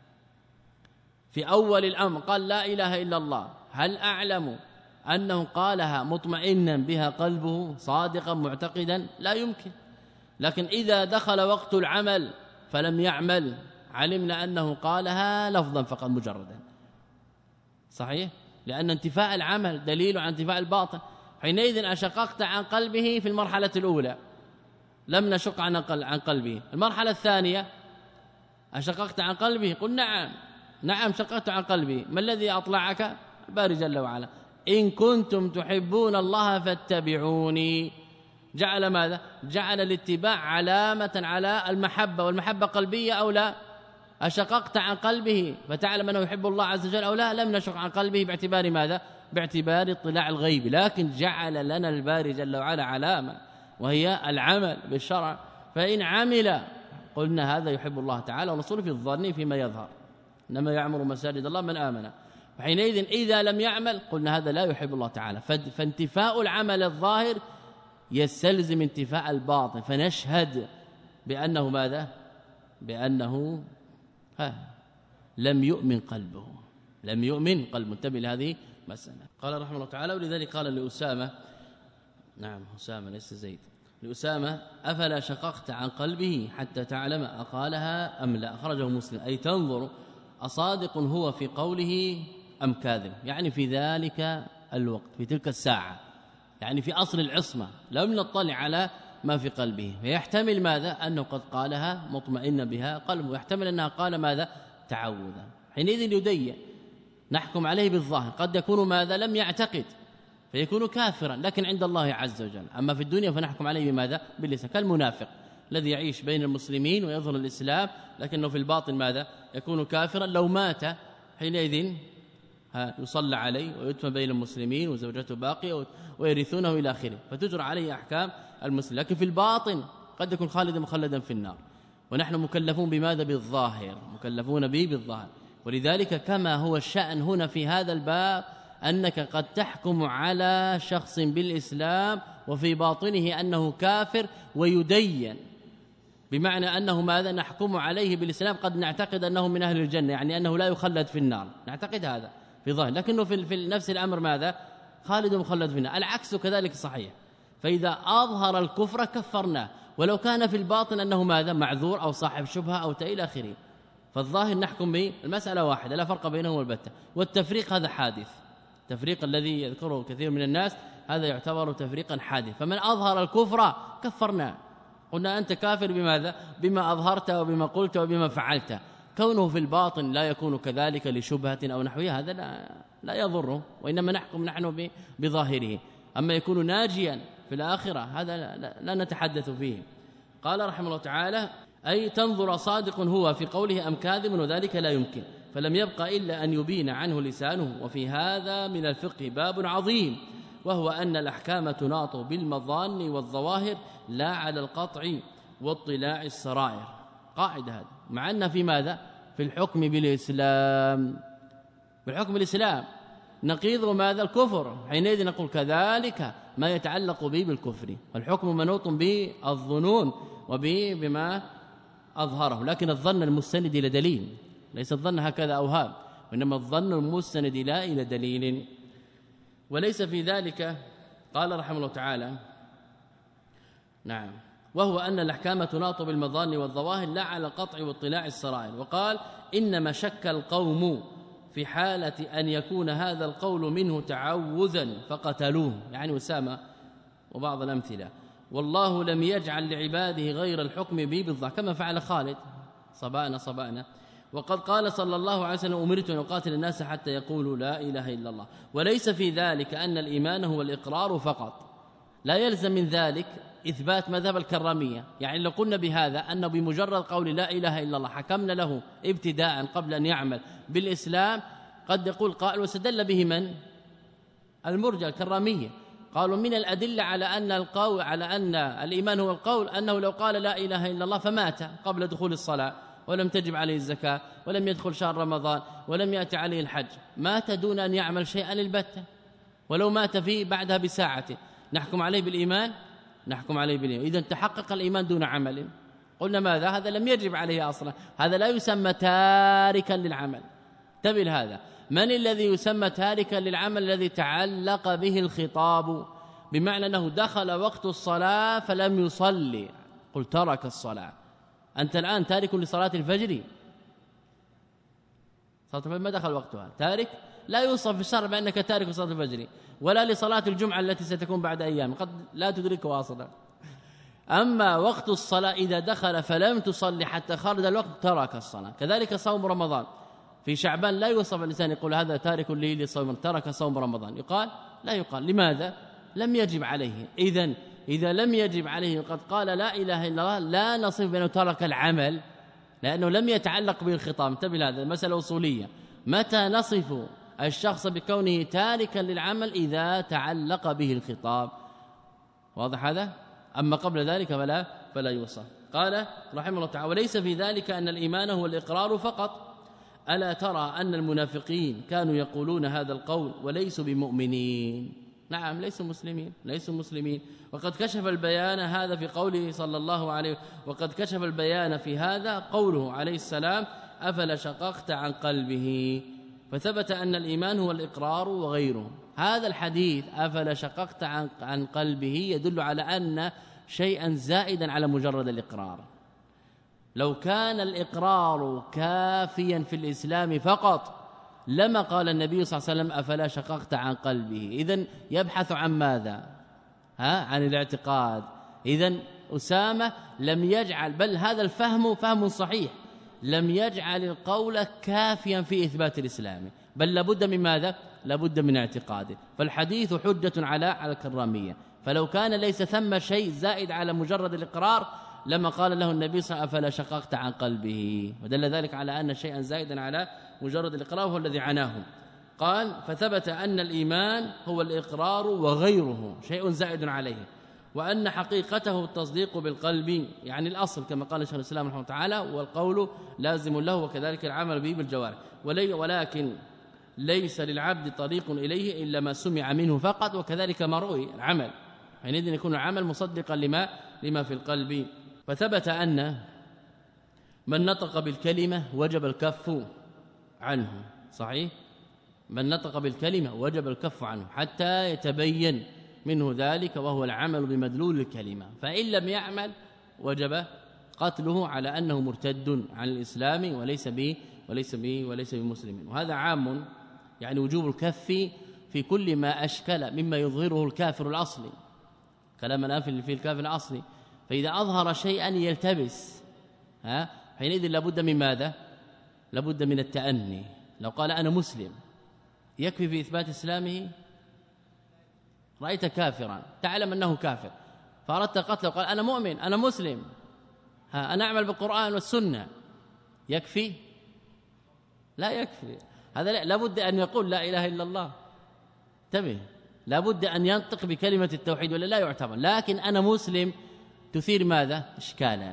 في أول الأمر قال لا إله إلا الله، هل أعلم أنه قالها مطمئنا بها قلبه صادقا معتقدا؟ لا يمكن. لكن إذا دخل وقت العمل فلم يعمل، علمنا أنه قالها لفظا فقط مجردا، صحيح؟ لأن انتفاء العمل دليل عن انتفاء الباطن. حينئذ أشققت عن قلبه في المرحلة الأولى، لم نشق عن قلبه. المرحلة الثانية أشققت عن قلبه، قل نعم نعم شققت عن قلبي. ما الذي أطلعك؟ الباري جل وعلا: إن كنتم تحبون الله فاتبعوني. جعل ماذا؟ جعل الاتباع علامة على المحبة، والمحبة قلبية أو لا؟ أشققت عن قلبه فتعلم أنه يحب الله عز وجل أو لا؟ لم نشق عن قلبه باعتبار ماذا؟ باعتبار اطلاع الغيب، لكن جعل لنا الباري جل وعلا علامة وهي العمل بالشرع. فإن عمل قلنا هذا يحب الله تعالى ورسوله في الظن فيما يظهر، إنما يعمر مساجد الله من آمن. وحينئذ إذا لم يعمل قلنا هذا لا يحب الله تعالى. فانتفاء العمل الظاهر يستلزم انتفاء الباطن، فنشهد بأنه ماذا؟ بأنه ها لم يؤمن قلبه لم يؤمن قلبه. انتبه لهذه مسألة. قال رحمه الله تعالى ولذلك قال لأسامة نعم أسامة ليس زيد لأسامة أفلا شققت عن قلبه حتى تعلم أقالها أم لا. أخرجه مسلم أي تنظر أصادق هو في قوله أم كاذب يعني في ذلك الوقت في تلك الساعة يعني في أصل العصمة لم نطلع على ما في قلبه فيحتمل ماذا أنه قد قالها مطمئن بها قلبه ويحتمل أنها قال ماذا تعوذا حينئذ يدين نحكم عليه بالظاهر قد يكون ماذا لم يعتقد فيكون كافرا لكن عند الله عز وجل. أما في الدنيا فنحكم عليه بماذا باللسان كالمنافق الذي يعيش بين المسلمين ويظهر الإسلام لكنه في الباطن ماذا يكون كافرا لو مات حينئذ يصلى عليه ويدفن بين المسلمين وزوجته باقية ويرثونه إلى آخره فتجرى عليه أحكام المسلم لكن في الباطن قد يكون خالدا مخلدا في النار ونحن مكلفون بماذا بالظاهر مكلفون به بالظاهر. ولذلك كما هو الشأن هنا في هذا الباب أنك قد تحكم على شخص بالإسلام وفي باطنه أنه كافر ويدين بمعنى أنه ماذا نحكم عليه بالإسلام قد نعتقد أنه من أهل الجنة يعني أنه لا يخلد في النار نعتقد هذا في ظاهر لكنه في, في نفس الأمر ماذا خالد مخلد في النار. العكس كذلك صحيح فإذا أظهر الكفر كفرناه ولو كان في الباطن أنه ماذا معذور أو صاحب شبهة أو إلى آخره. فالظاهر نحكم به المسألة واحدة لا فرق بينهم البتة والتفريق هذا حادث التفريق الذي يذكره كثير من الناس هذا يعتبر تفريقا حادث فمن أظهر الكفر كفرناه قلنا أنت كافر بماذا بما أظهرت وبما قلت وبما فعلت. كونه في الباطن لا يكون كذلك لشبهة أو نحوها هذا لا, لا يضره وإنما نحكم نحن بظاهره. أما يكون ناجيا في الآخرة هذا لا, لا, لا نتحدث فيه. قال رحمه الله تعالى أي تنظر صادق هو في قوله أم كاذب وذلك لا يمكن فلم يبقى إلا أن يبين عنه لسانه. وفي هذا من الفقه باب عظيم وهو أن الأحكام تناط بالمظان والظواهر لا على القطع واطلاع السرائر. قاعدة هذا مع أن في ماذا في الحكم بالإسلام بالحكم بالإسلام نقيض ماذا الكفر حينئذ نقول كذلك ما يتعلق به بالكفر والحكم منوط بالظنون وبما أظهره لكن الظن المستند إلى دليل ليس الظن هكذا أوهام وإنما الظن المستند لا إلى دليل وليس في ذلك. قال رحمه الله تعالى نعم وهو أن الأحكام تناط بالمظان والظواهر لا على القطع واطلاع السرائر. وقال إنما شك القوم في حالة أن يكون هذا القول منه تعوذا فقتلوه يعني أسامة وبعض الأمثلة والله لم يجعل لعباده غير الحكم به بالضع كما فعل خالد صبانا صبانا. وقد قال صلى الله عليه وسلم أمرت أن أقاتل الناس حتى يقولوا لا إله إلا الله. وليس في ذلك أن الإيمان هو الإقرار فقط لا يلزم من ذلك إثبات مذهب الكرامية يعني لو قلنا بهذا أنه بمجرد قول لا إله إلا الله حكمنا له ابتداء قبل أن يعمل بالإسلام قد يقول قائل وسدل به من المرجع الكرامية قالوا من الأدلة على أن القول على أن الإيمان هو القول أنه لو قال لا إله إلا الله فمات قبل دخول الصلاة ولم تجب عليه الزكاة ولم يدخل شهر رمضان ولم يأتي عليه الحج مات دون أن يعمل شيئا البتة ولو مات فيه بعدها بساعة نحكم عليه بالإيمان نحكم عليه بالإيمان. إذن تحقق الإيمان دون عمل قلنا ماذا هذا لم يجب عليه أصلا هذا لا يسمى تاركا للعمل. تبل هذا من الذي يسمى تاركا للعمل الذي تعلق به الخطاب بمعنى أنه دخل وقت الصلاة فلم يصلي قل ترك الصلاة أنت الآن تارك لصلاة الفجر صلاة الفجر ما دخل وقتها تارك لا يوصف في الشرع بأنك تارك لصلاة الفجر ولا لصلاة الجمعة التي ستكون بعد أيام قد لا تدركها أصلا. أما وقت الصلاة إذا دخل فلم تصلي حتى خرج الوقت ترك الصلاة. كذلك صوم رمضان في شعبان لا يوصف الإنسان يقول هذا تارك لي لصوم ترك صوم رمضان يقال لا يقال لماذا لم يجب عليه. إذن إذا لم يجب عليه وقد قال لا إله إلا الله لا نصف بأنه ترك العمل لأنه لم يتعلق به الخطاب. انتبه هذا مسألة أصولية متى نصف الشخص بكونه تاركا للعمل إذا تعلق به الخطاب واضح هذا. أما قبل ذلك فلا فلا يوصف. قال رحمه الله تعالى وليس في ذلك أن الإيمان هو الإقرار فقط ألا ترى أن المنافقين كانوا يقولون هذا القول وليسوا بمؤمنين. نعم ليسوا مسلمين ليسوا مسلمين وقد كشف البيان هذا في قوله صلى الله عليه وقد كشف البيان في هذا قوله عليه السلام أفلا شققت عن قلبه، فثبت أن الإيمان هو الإقرار وغيره. هذا الحديث أفلا شققت عن عن قلبه يدل على أن شيئا زائدا على مجرد الإقرار. لو كان الإقرار كافيا في الإسلام فقط لما قال النبي صلى الله عليه وسلم أفلا شققت عن قلبه. إذن يبحث عن ماذا؟ ها عن الاعتقاد. إذن أسامة لم يجعل، بل هذا الفهم فهم صحيح، لم يجعل القول كافيا في إثبات الإسلام، بل لابد من ماذا؟ لابد من اعتقاده. فالحديث حجة على على الكرامية. فلو كان ليس ثم شيء زائد على مجرد الإقرار لما قال له النبي صلى الله عليه وسلم أفلا شققت عن قلبه، ودل ذلك على أن شيئا زائدا على مجرد الإقرار هو الذي عناه. قال فثبت أن الإيمان هو الإقرار وغيره شيء زائد عليه، وأن حقيقته التصديق بالقلب، يعني الأصل كما قال شيخ الإسلام رحمه الله تعالى، والقول لازم له وكذلك العمل به بالجوارح. ولكن ليس للعبد طريق إليه إلا ما سمع منه فقط، وكذلك ما روي العمل، حينئذ يكون العمل مصدقا لما لما في القلب. فثبت أن من نطق بالكلمة وجب الكف عنه، صحيح؟ من نطق بالكلمة وجب الكف عنه حتى يتبين منه ذلك، وهو العمل بمدلول الكلمة. فإن لم يعمل وجب قتله على أنه مرتد عن الإسلام وليس به وليس به وليس بمسلم. وهذا عام، يعني وجوب الكف في كل ما أشكل مما يظهره الكافر الأصلي، كلام الآن في الكافر الأصلي. فإذا أظهر شيئا يلتبس ها حينئذ لابد من ماذا؟ لابد من التأني. لو قال أنا مسلم يكفي في إثبات إسلامه؟ رأيت كافرا تعلم أنه كافر فأردت قتله، قال أنا مؤمن أنا مسلم، ها أنا أعمل بالقرآن والسنة، يكفي؟ لا يكفي. هذا لابد أن يقول لا إله إلا الله، انتبه، لابد أن ينطق بكلمة التوحيد ولا لا يعتبر. لكن أنا مسلم تثير ماذا؟ إشكالا،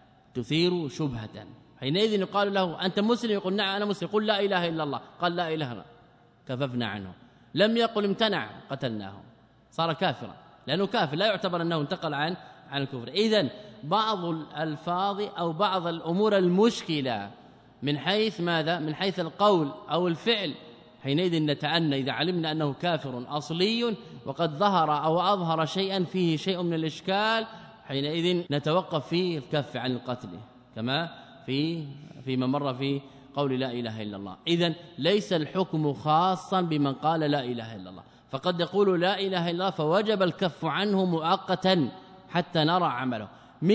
تثير شبهة. حينئذ يقال له أنت مسلم؟ يقول نعم أنا مسلم. قل لا إله إلا الله، قال لا إله إلا الله، كففنا عنه. لم يقل امتنع قتلناه، صار كافرا، لأنه كافر لا يعتبر أنه انتقل عن عن الكفر. إذن بعض الألفاظ أو بعض الأمور المشكلة من حيث ماذا؟ من حيث القول أو الفعل، حينئذ نتعنى إذا علمنا أنه كافر أصلي وقد ظهر أو أظهر شيئا فيه شيء من الإشكال، حينئذ نتوقف في الكف عن القتل، كما في فيما مر في قول لا إله إلا الله. إذن ليس الحكم خاصا بمن قال لا إله إلا الله، فقد يقول لا إله إلا الله فوجب الكف عنه مؤقتا حتى نرى عمله.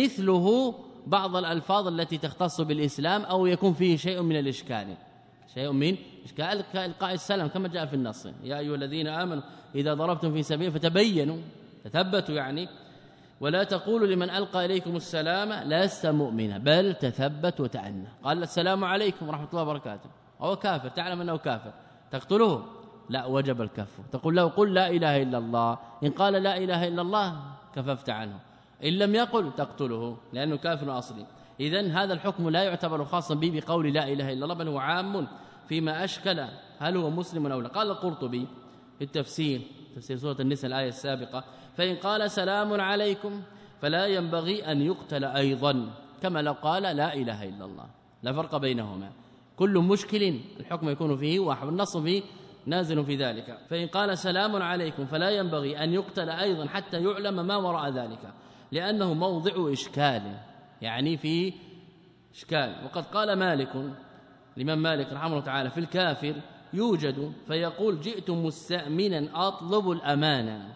مثله بعض الألفاظ التي تختص بالإسلام أو يكون فيه شيء من الإشكال، شيء من إشكال كإلقاء السلام كما جاء في النص، يا أيها الذين آمنوا إذا ضربتم في سبيل فتبينوا، تثبتوا يعني، ولا تقولوا لمن ألقى إليكم السلام لست مؤمنا بل تثبت وتأنى. قال السلام عليكم ورحمة الله وبركاته، هو كافر تعلم أنه كافر، تقتله؟ لا، وجب الكف. تقول له قل لا إله إلا الله، إن قال لا إله إلا الله كففت عنه، إن لم يقل تقتله لأنه كافر أصلي. إذن هذا الحكم لا يعتبر خاصا به بقول لا إله إلا الله، بل هو عام فيما أشكل هل هو مسلم أو لا. قال القرطبي في التفسير، تفسير سورة النساء الآية السابقة، فإن قال سلام عليكم فلا ينبغي أن يقتل أيضا، كما لو قال لا إله إلا الله، لا فرق بينهما، كل مشكل الحكم يكون فيه واحد، النص فيه نازل في ذلك. فإن قال سلام عليكم فلا ينبغي أن يقتل أيضا حتى يعلم ما وراء ذلك، لأنه موضع إشكال، يعني في إشكال. وقد قال مالك، الإمام مالك رحمه الله تعالى، في الكافر يوجد فيقول جئت مستأمنا أطلب الأمانة.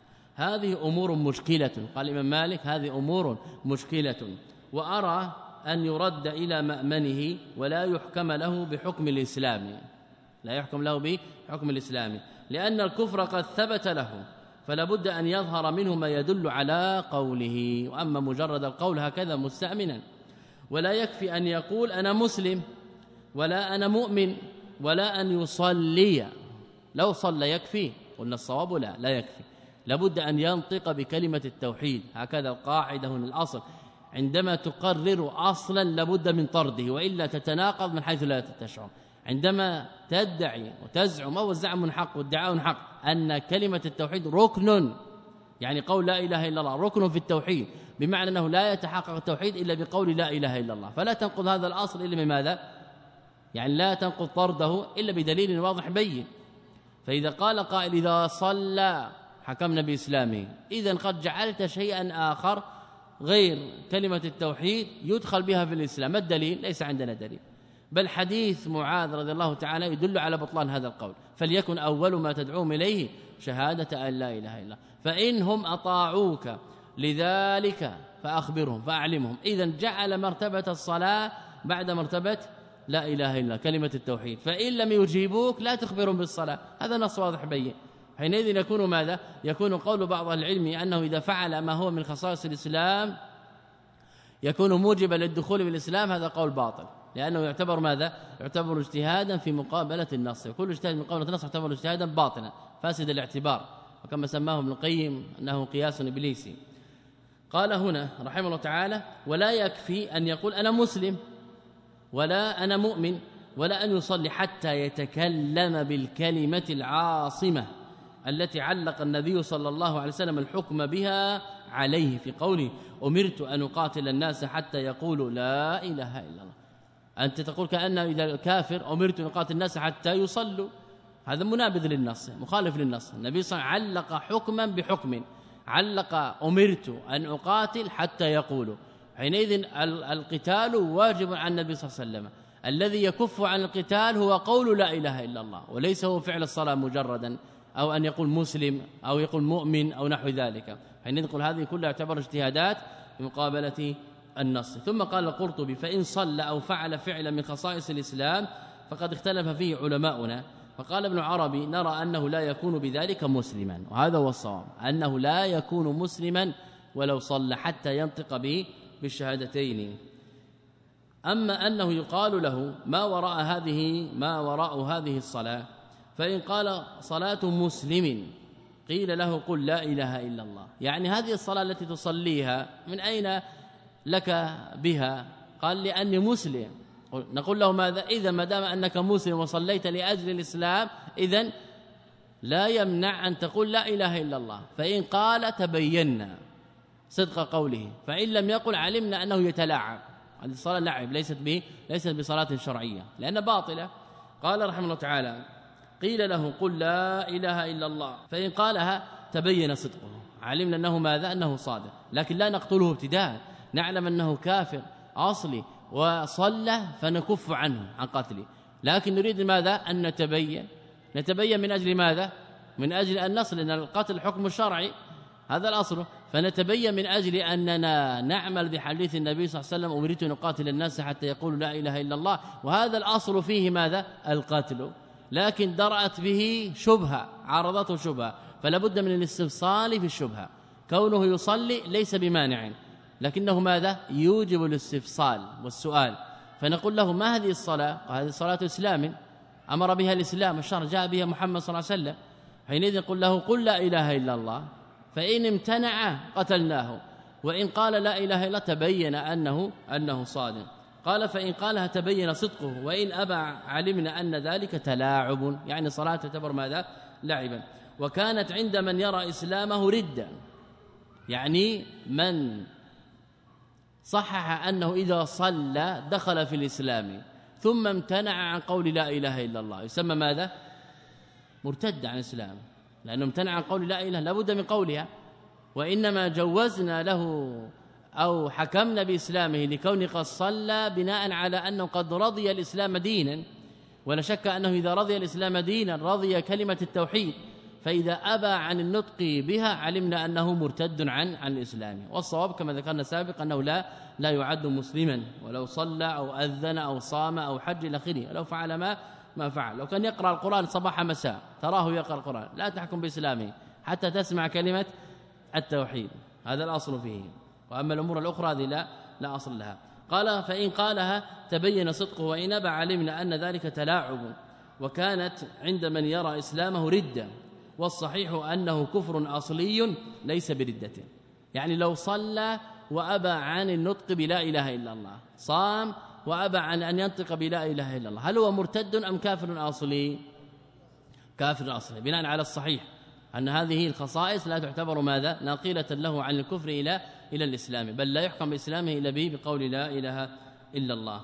هذه أمور مشكلة، قال الإمام مالك هذه أمور مشكلة، وأرى أن يرد إلى مأمنه ولا يحكم له بحكم الإسلام، لا يحكم له بحكم الإسلام، لأن الكفر قد ثبت له، فلا بد أن يظهر منه ما يدل على قوله. وأما مجرد القول هكذا مستأمنا، ولا يكفي أن يقول أنا مسلم ولا أنا مؤمن ولا أن يصلي، لو صلى يكفي؟ قلنا الصواب لا لا يكفي، لابد أن ينطق بكلمة التوحيد. هكذا القاعدة هنا الأصل، عندما تقرر أصلا لابد من طرده، وإلا تتناقض من حيث لا تشعر. عندما تدعي وتزعم، أو الزعم حق والدعاء حق، أن كلمة التوحيد ركن، يعني قول لا إله إلا الله ركن في التوحيد، بمعنى أنه لا يتحقق التوحيد إلا بقول لا إله إلا الله، فلا تنقض هذا الأصل إلا بماذا؟ يعني لا تنقض طرده إلا بدليل واضح بين. فإذا قال قائل إذا صلى حكمنا بإسلامه، إذن قد جعلت شيئا آخر غير كلمة التوحيد يدخل بها في الإسلام. ما الدليل؟ ليس عندنا دليل، بل حديث معاذ رضي الله تعالى يدل على بطلان هذا القول. فليكن أول ما تدعوهم إليه شهادة أن لا إله إلا الله، فإنهم أطاعوك لذلك فأخبرهم فأعلمهم. إذن جعل مرتبة الصلاة بعد مرتبة لا إله إلا كلمة التوحيد، فإن لم يجيبوك لا تخبرهم بالصلاة. هذا نص واضح بين. حينئذ يكون ماذا؟ يكون قول بعض العلم أنه إذا فعل ما هو من خصائص الإسلام يكون موجبا للدخول بالإسلام، هذا قول باطل، لأنه يعتبر ماذا؟ يعتبر اجتهادا في مقابلة النص، وكل اجتهاد من مقابلة النص يعتبر اجتهادا باطلا فاسد الاعتبار، وكما سماه ابن القيم أنه قياس إبليسي. قال هنا رحمه الله تعالى: ولا يكفي أن يقول أنا مسلم ولا أنا مؤمن ولا أن يصلي حتى يتكلم بالكلمة العاصمة التي علق النبي صلى الله عليه وسلم الحكم بها عليه في قوله: أمرت أن أقاتل الناس حتى يقولوا لا إله إلا الله. أنت تقول كأن إذا كافر أمرت أن أقاتل الناس حتى يصلوا، هذا منابذ للنص مخالف للنص. النبي صلى الله عليه وسلم علق حكما بحكم، علق أمرت أن أقاتل حتى يقولوا. حينئذ القتال واجب على النبي صلى الله عليه وسلم. الذي يكف عن القتال هو قول لا إله إلا الله، وليس هو فعل الصلاة مجردا، أو أن يقول مسلم أو يقول مؤمن أو نحو ذلك. حينئذ نقول هذه كلها تعتبر اجتهادات بمقابلة النص. ثم قال القرطبي: فإن صلى أو فعل فعلا من خصائص الإسلام فقد اختلف فيه علماؤنا. فقال ابن عربي: نرى أنه لا يكون بذلك مسلما، وهذا هو الصواب، أنه لا يكون مسلما ولو صلى حتى ينطق به بالشهادتين. أما أنه يقال له ما وراء هذه ما وراء هذه الصلاة، فإن قال صلاة مسلم قيل له: قل لا إله إلا الله. يعني هذه الصلاة التي تصليها من أين لك بها؟ قال: لأني مسلم. نقول له: ماذا؟ إذا ما دام أنك مسلم وصليت لأجل الإسلام إذن لا يمنع أن تقول لا إله إلا الله. فإن قال تبينا صدق قوله، فإن لم يقل علمنا أنه يتلاعب. هذه الصلاة لعب، ليست به ليست بصلاة شرعية لأنها باطلة. قال رحمه الله تعالى: قيل له: قل لا إله إلا الله. فإن قالها تبين صدقه، علمنا أنه ماذا؟ أنه صادق، لكن لا نقتله ابتداء، نعلم أنه كافر أصلي وصلى فنكف عنه عن قتله، لكن نريد ماذا؟ أن نتبين. نتبين من أجل ماذا؟ من أجل أن نصل، لأن القتل حكم شرعي، هذا الأصل. فنتبين من أجل أننا نعمل بحديث النبي صلى الله عليه وسلم: أمرت أن أقاتل الناس حتى يقولوا لا إله إلا الله، وهذا الأصل فيه ماذا؟ القتل. لكن درأت به شبهة، عارضته شبهة، فلا بد من الاستفصال في الشبهة. كونه يصلي ليس بمانع، لكنه ماذا؟ يوجب الاستفصال والسؤال. فنقول له: ما هذه الصلاة؟ هذه صلاة إسلام أمر بها الإسلام، الشرع جاء بها محمد صلى الله عليه وسلم. حينئذ نقول له: قل لا إله إلا الله. فإن امتنع قتلناه، وإن قال لا إله إلا الله تبين أنه أنه صادق. قال: فإن قالها تبين صدقه، وإن أبى علمنا أن ذلك تلاعب، يعني صلاة تعتبر ماذا؟ لعبا. وكانت عند من يرى إسلامه ردة، يعني من صحح أنه إذا صلى دخل في الإسلام ثم امتنع عن قول لا إله إلا الله يسمى ماذا؟ مرتد عن الإسلام، لأنه امتنع عن قول لا إله، لا بد من قولها. وإنما جوزنا له أو حكمنا بإسلامه لكون قد صلى بناء على أنه قد رضي الإسلام دينا، ولا شك أنه إذا رضي الإسلام دينا رضي كلمة التوحيد، فإذا أبى عن النطق بها علمنا أنه مرتد عن عن الإسلام. والصواب كما ذكرنا سابقا أنه لا لا يعد مسلما ولو صلى أو أذن أو صام أو حج إلى آخره، ولو فعل ما ما فعل. لو كان يقرأ القرآن صباح مساء تراه يقرأ القرآن، لا تحكم بإسلامه حتى تسمع كلمة التوحيد، هذا الأصل فيه. وأما الأمور الأخرى هذه لا لا أصل لها. قال: فإن قالها تبين صدقه، وإن أبى علمنا أن ذلك تلاعب. وكانت عند من يرى إسلامه ردة، والصحيح أنه كفر أصلي ليس بردة. يعني لو صلى وأبى عن النطق بلا إله إلا الله، صام وأبى عن أن ينطق بلا إله إلا الله، هل هو مرتد أم كافر أصلي؟ كافر أصلي، بناء على الصحيح أن هذه الخصائص لا تعتبر ماذا؟ ناقلة له عن الكفر إلى إلى الإسلام، بل لا يحكم بإسلامه إلا به بقول لا إله إلا الله.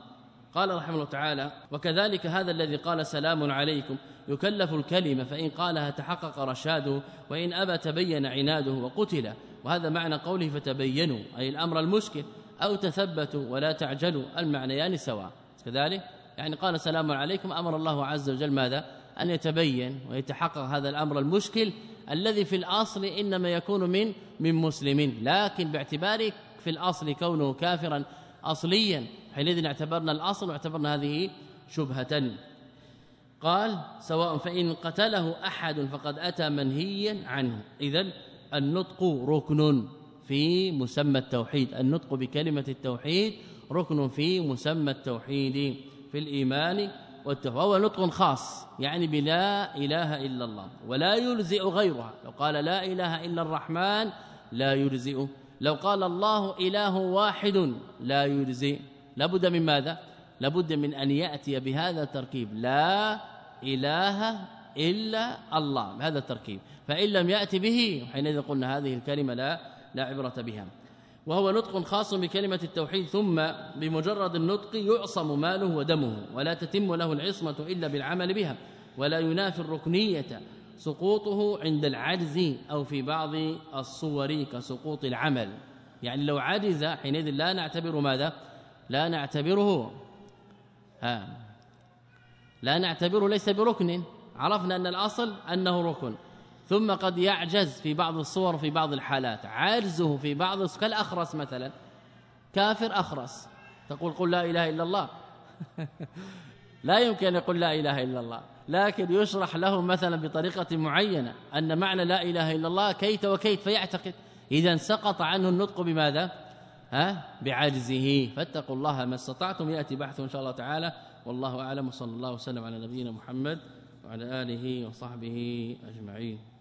قال رحمه الله تعالى: وكذلك هذا الذي قال سلام عليكم يكلف الكلمة، فإن قالها تحقق رشاده، وإن أبى تبين عناده وقتل. وهذا معنى قوله فتبينوا، أي الأمر المشكل، أو تثبتوا ولا تعجلوا، المعنيان سواء. كذلك يعني قال سلام عليكم، أمر الله عز وجل ماذا؟ أن يتبين ويتحقق هذا الأمر المشكل الذي في الأصل إنما يكون من من مسلم، لكن باعتبار في الأصل كونه كافرا أصليا، حينئذ اعتبرنا الأصل واعتبرنا هذه شبهة. قال: سواء فإن قتله أحد فقد أتى منهيا عنه. إذن النطق ركن في مسمى التوحيد، النطق بكلمة التوحيد ركن في مسمى التوحيد في الإيمان والتوحيد، وهو نطق خاص يعني بلا إله إلا الله، ولا يلزئ غيرها. لو قال لا إله إلا الرحمن لا يلزئ، لو قال الله إله واحد لا يلزئ، لابد من ماذا؟ لابد من أن يأتي بهذا التركيب، لا إله إلا الله، بهذا التركيب. فإن لم يأتي به حينئذ قلنا هذه الكلمة لا لا عبرة بها. وهو نطق خاص بكلمة التوحيد، ثم بمجرد النطق يعصم ماله ودمه، ولا تتم له العصمة إلا بالعمل بها، ولا ينافي الركنية سقوطه عند العجز أو في بعض الصور كسقوط العمل. يعني لو عجز حينئذ لا نعتبر ماذا؟ لا نعتبره ها لا نعتبره ليس بركن. عرفنا أن الأصل أنه ركن، ثم قد يعجز في بعض الصور في بعض الحالات، عجزه في بعض كالأخرس مثلا، كافر أخرس، تقول قل لا إله إلا الله لا يمكن أن يقول لا إله إلا الله، لكن يشرح له مثلا بطريقة معينة أن معنى لا إله إلا الله كيت وكيت فيعتقد، إذا سقط عنه النطق بماذا؟ ها؟ بعجزه. فاتقوا الله ما استطعتم. يأتي بحث إن شاء الله تعالى، والله أعلم، وصلى الله وسلم على نبينا محمد وعلى آله وصحبه أجمعين.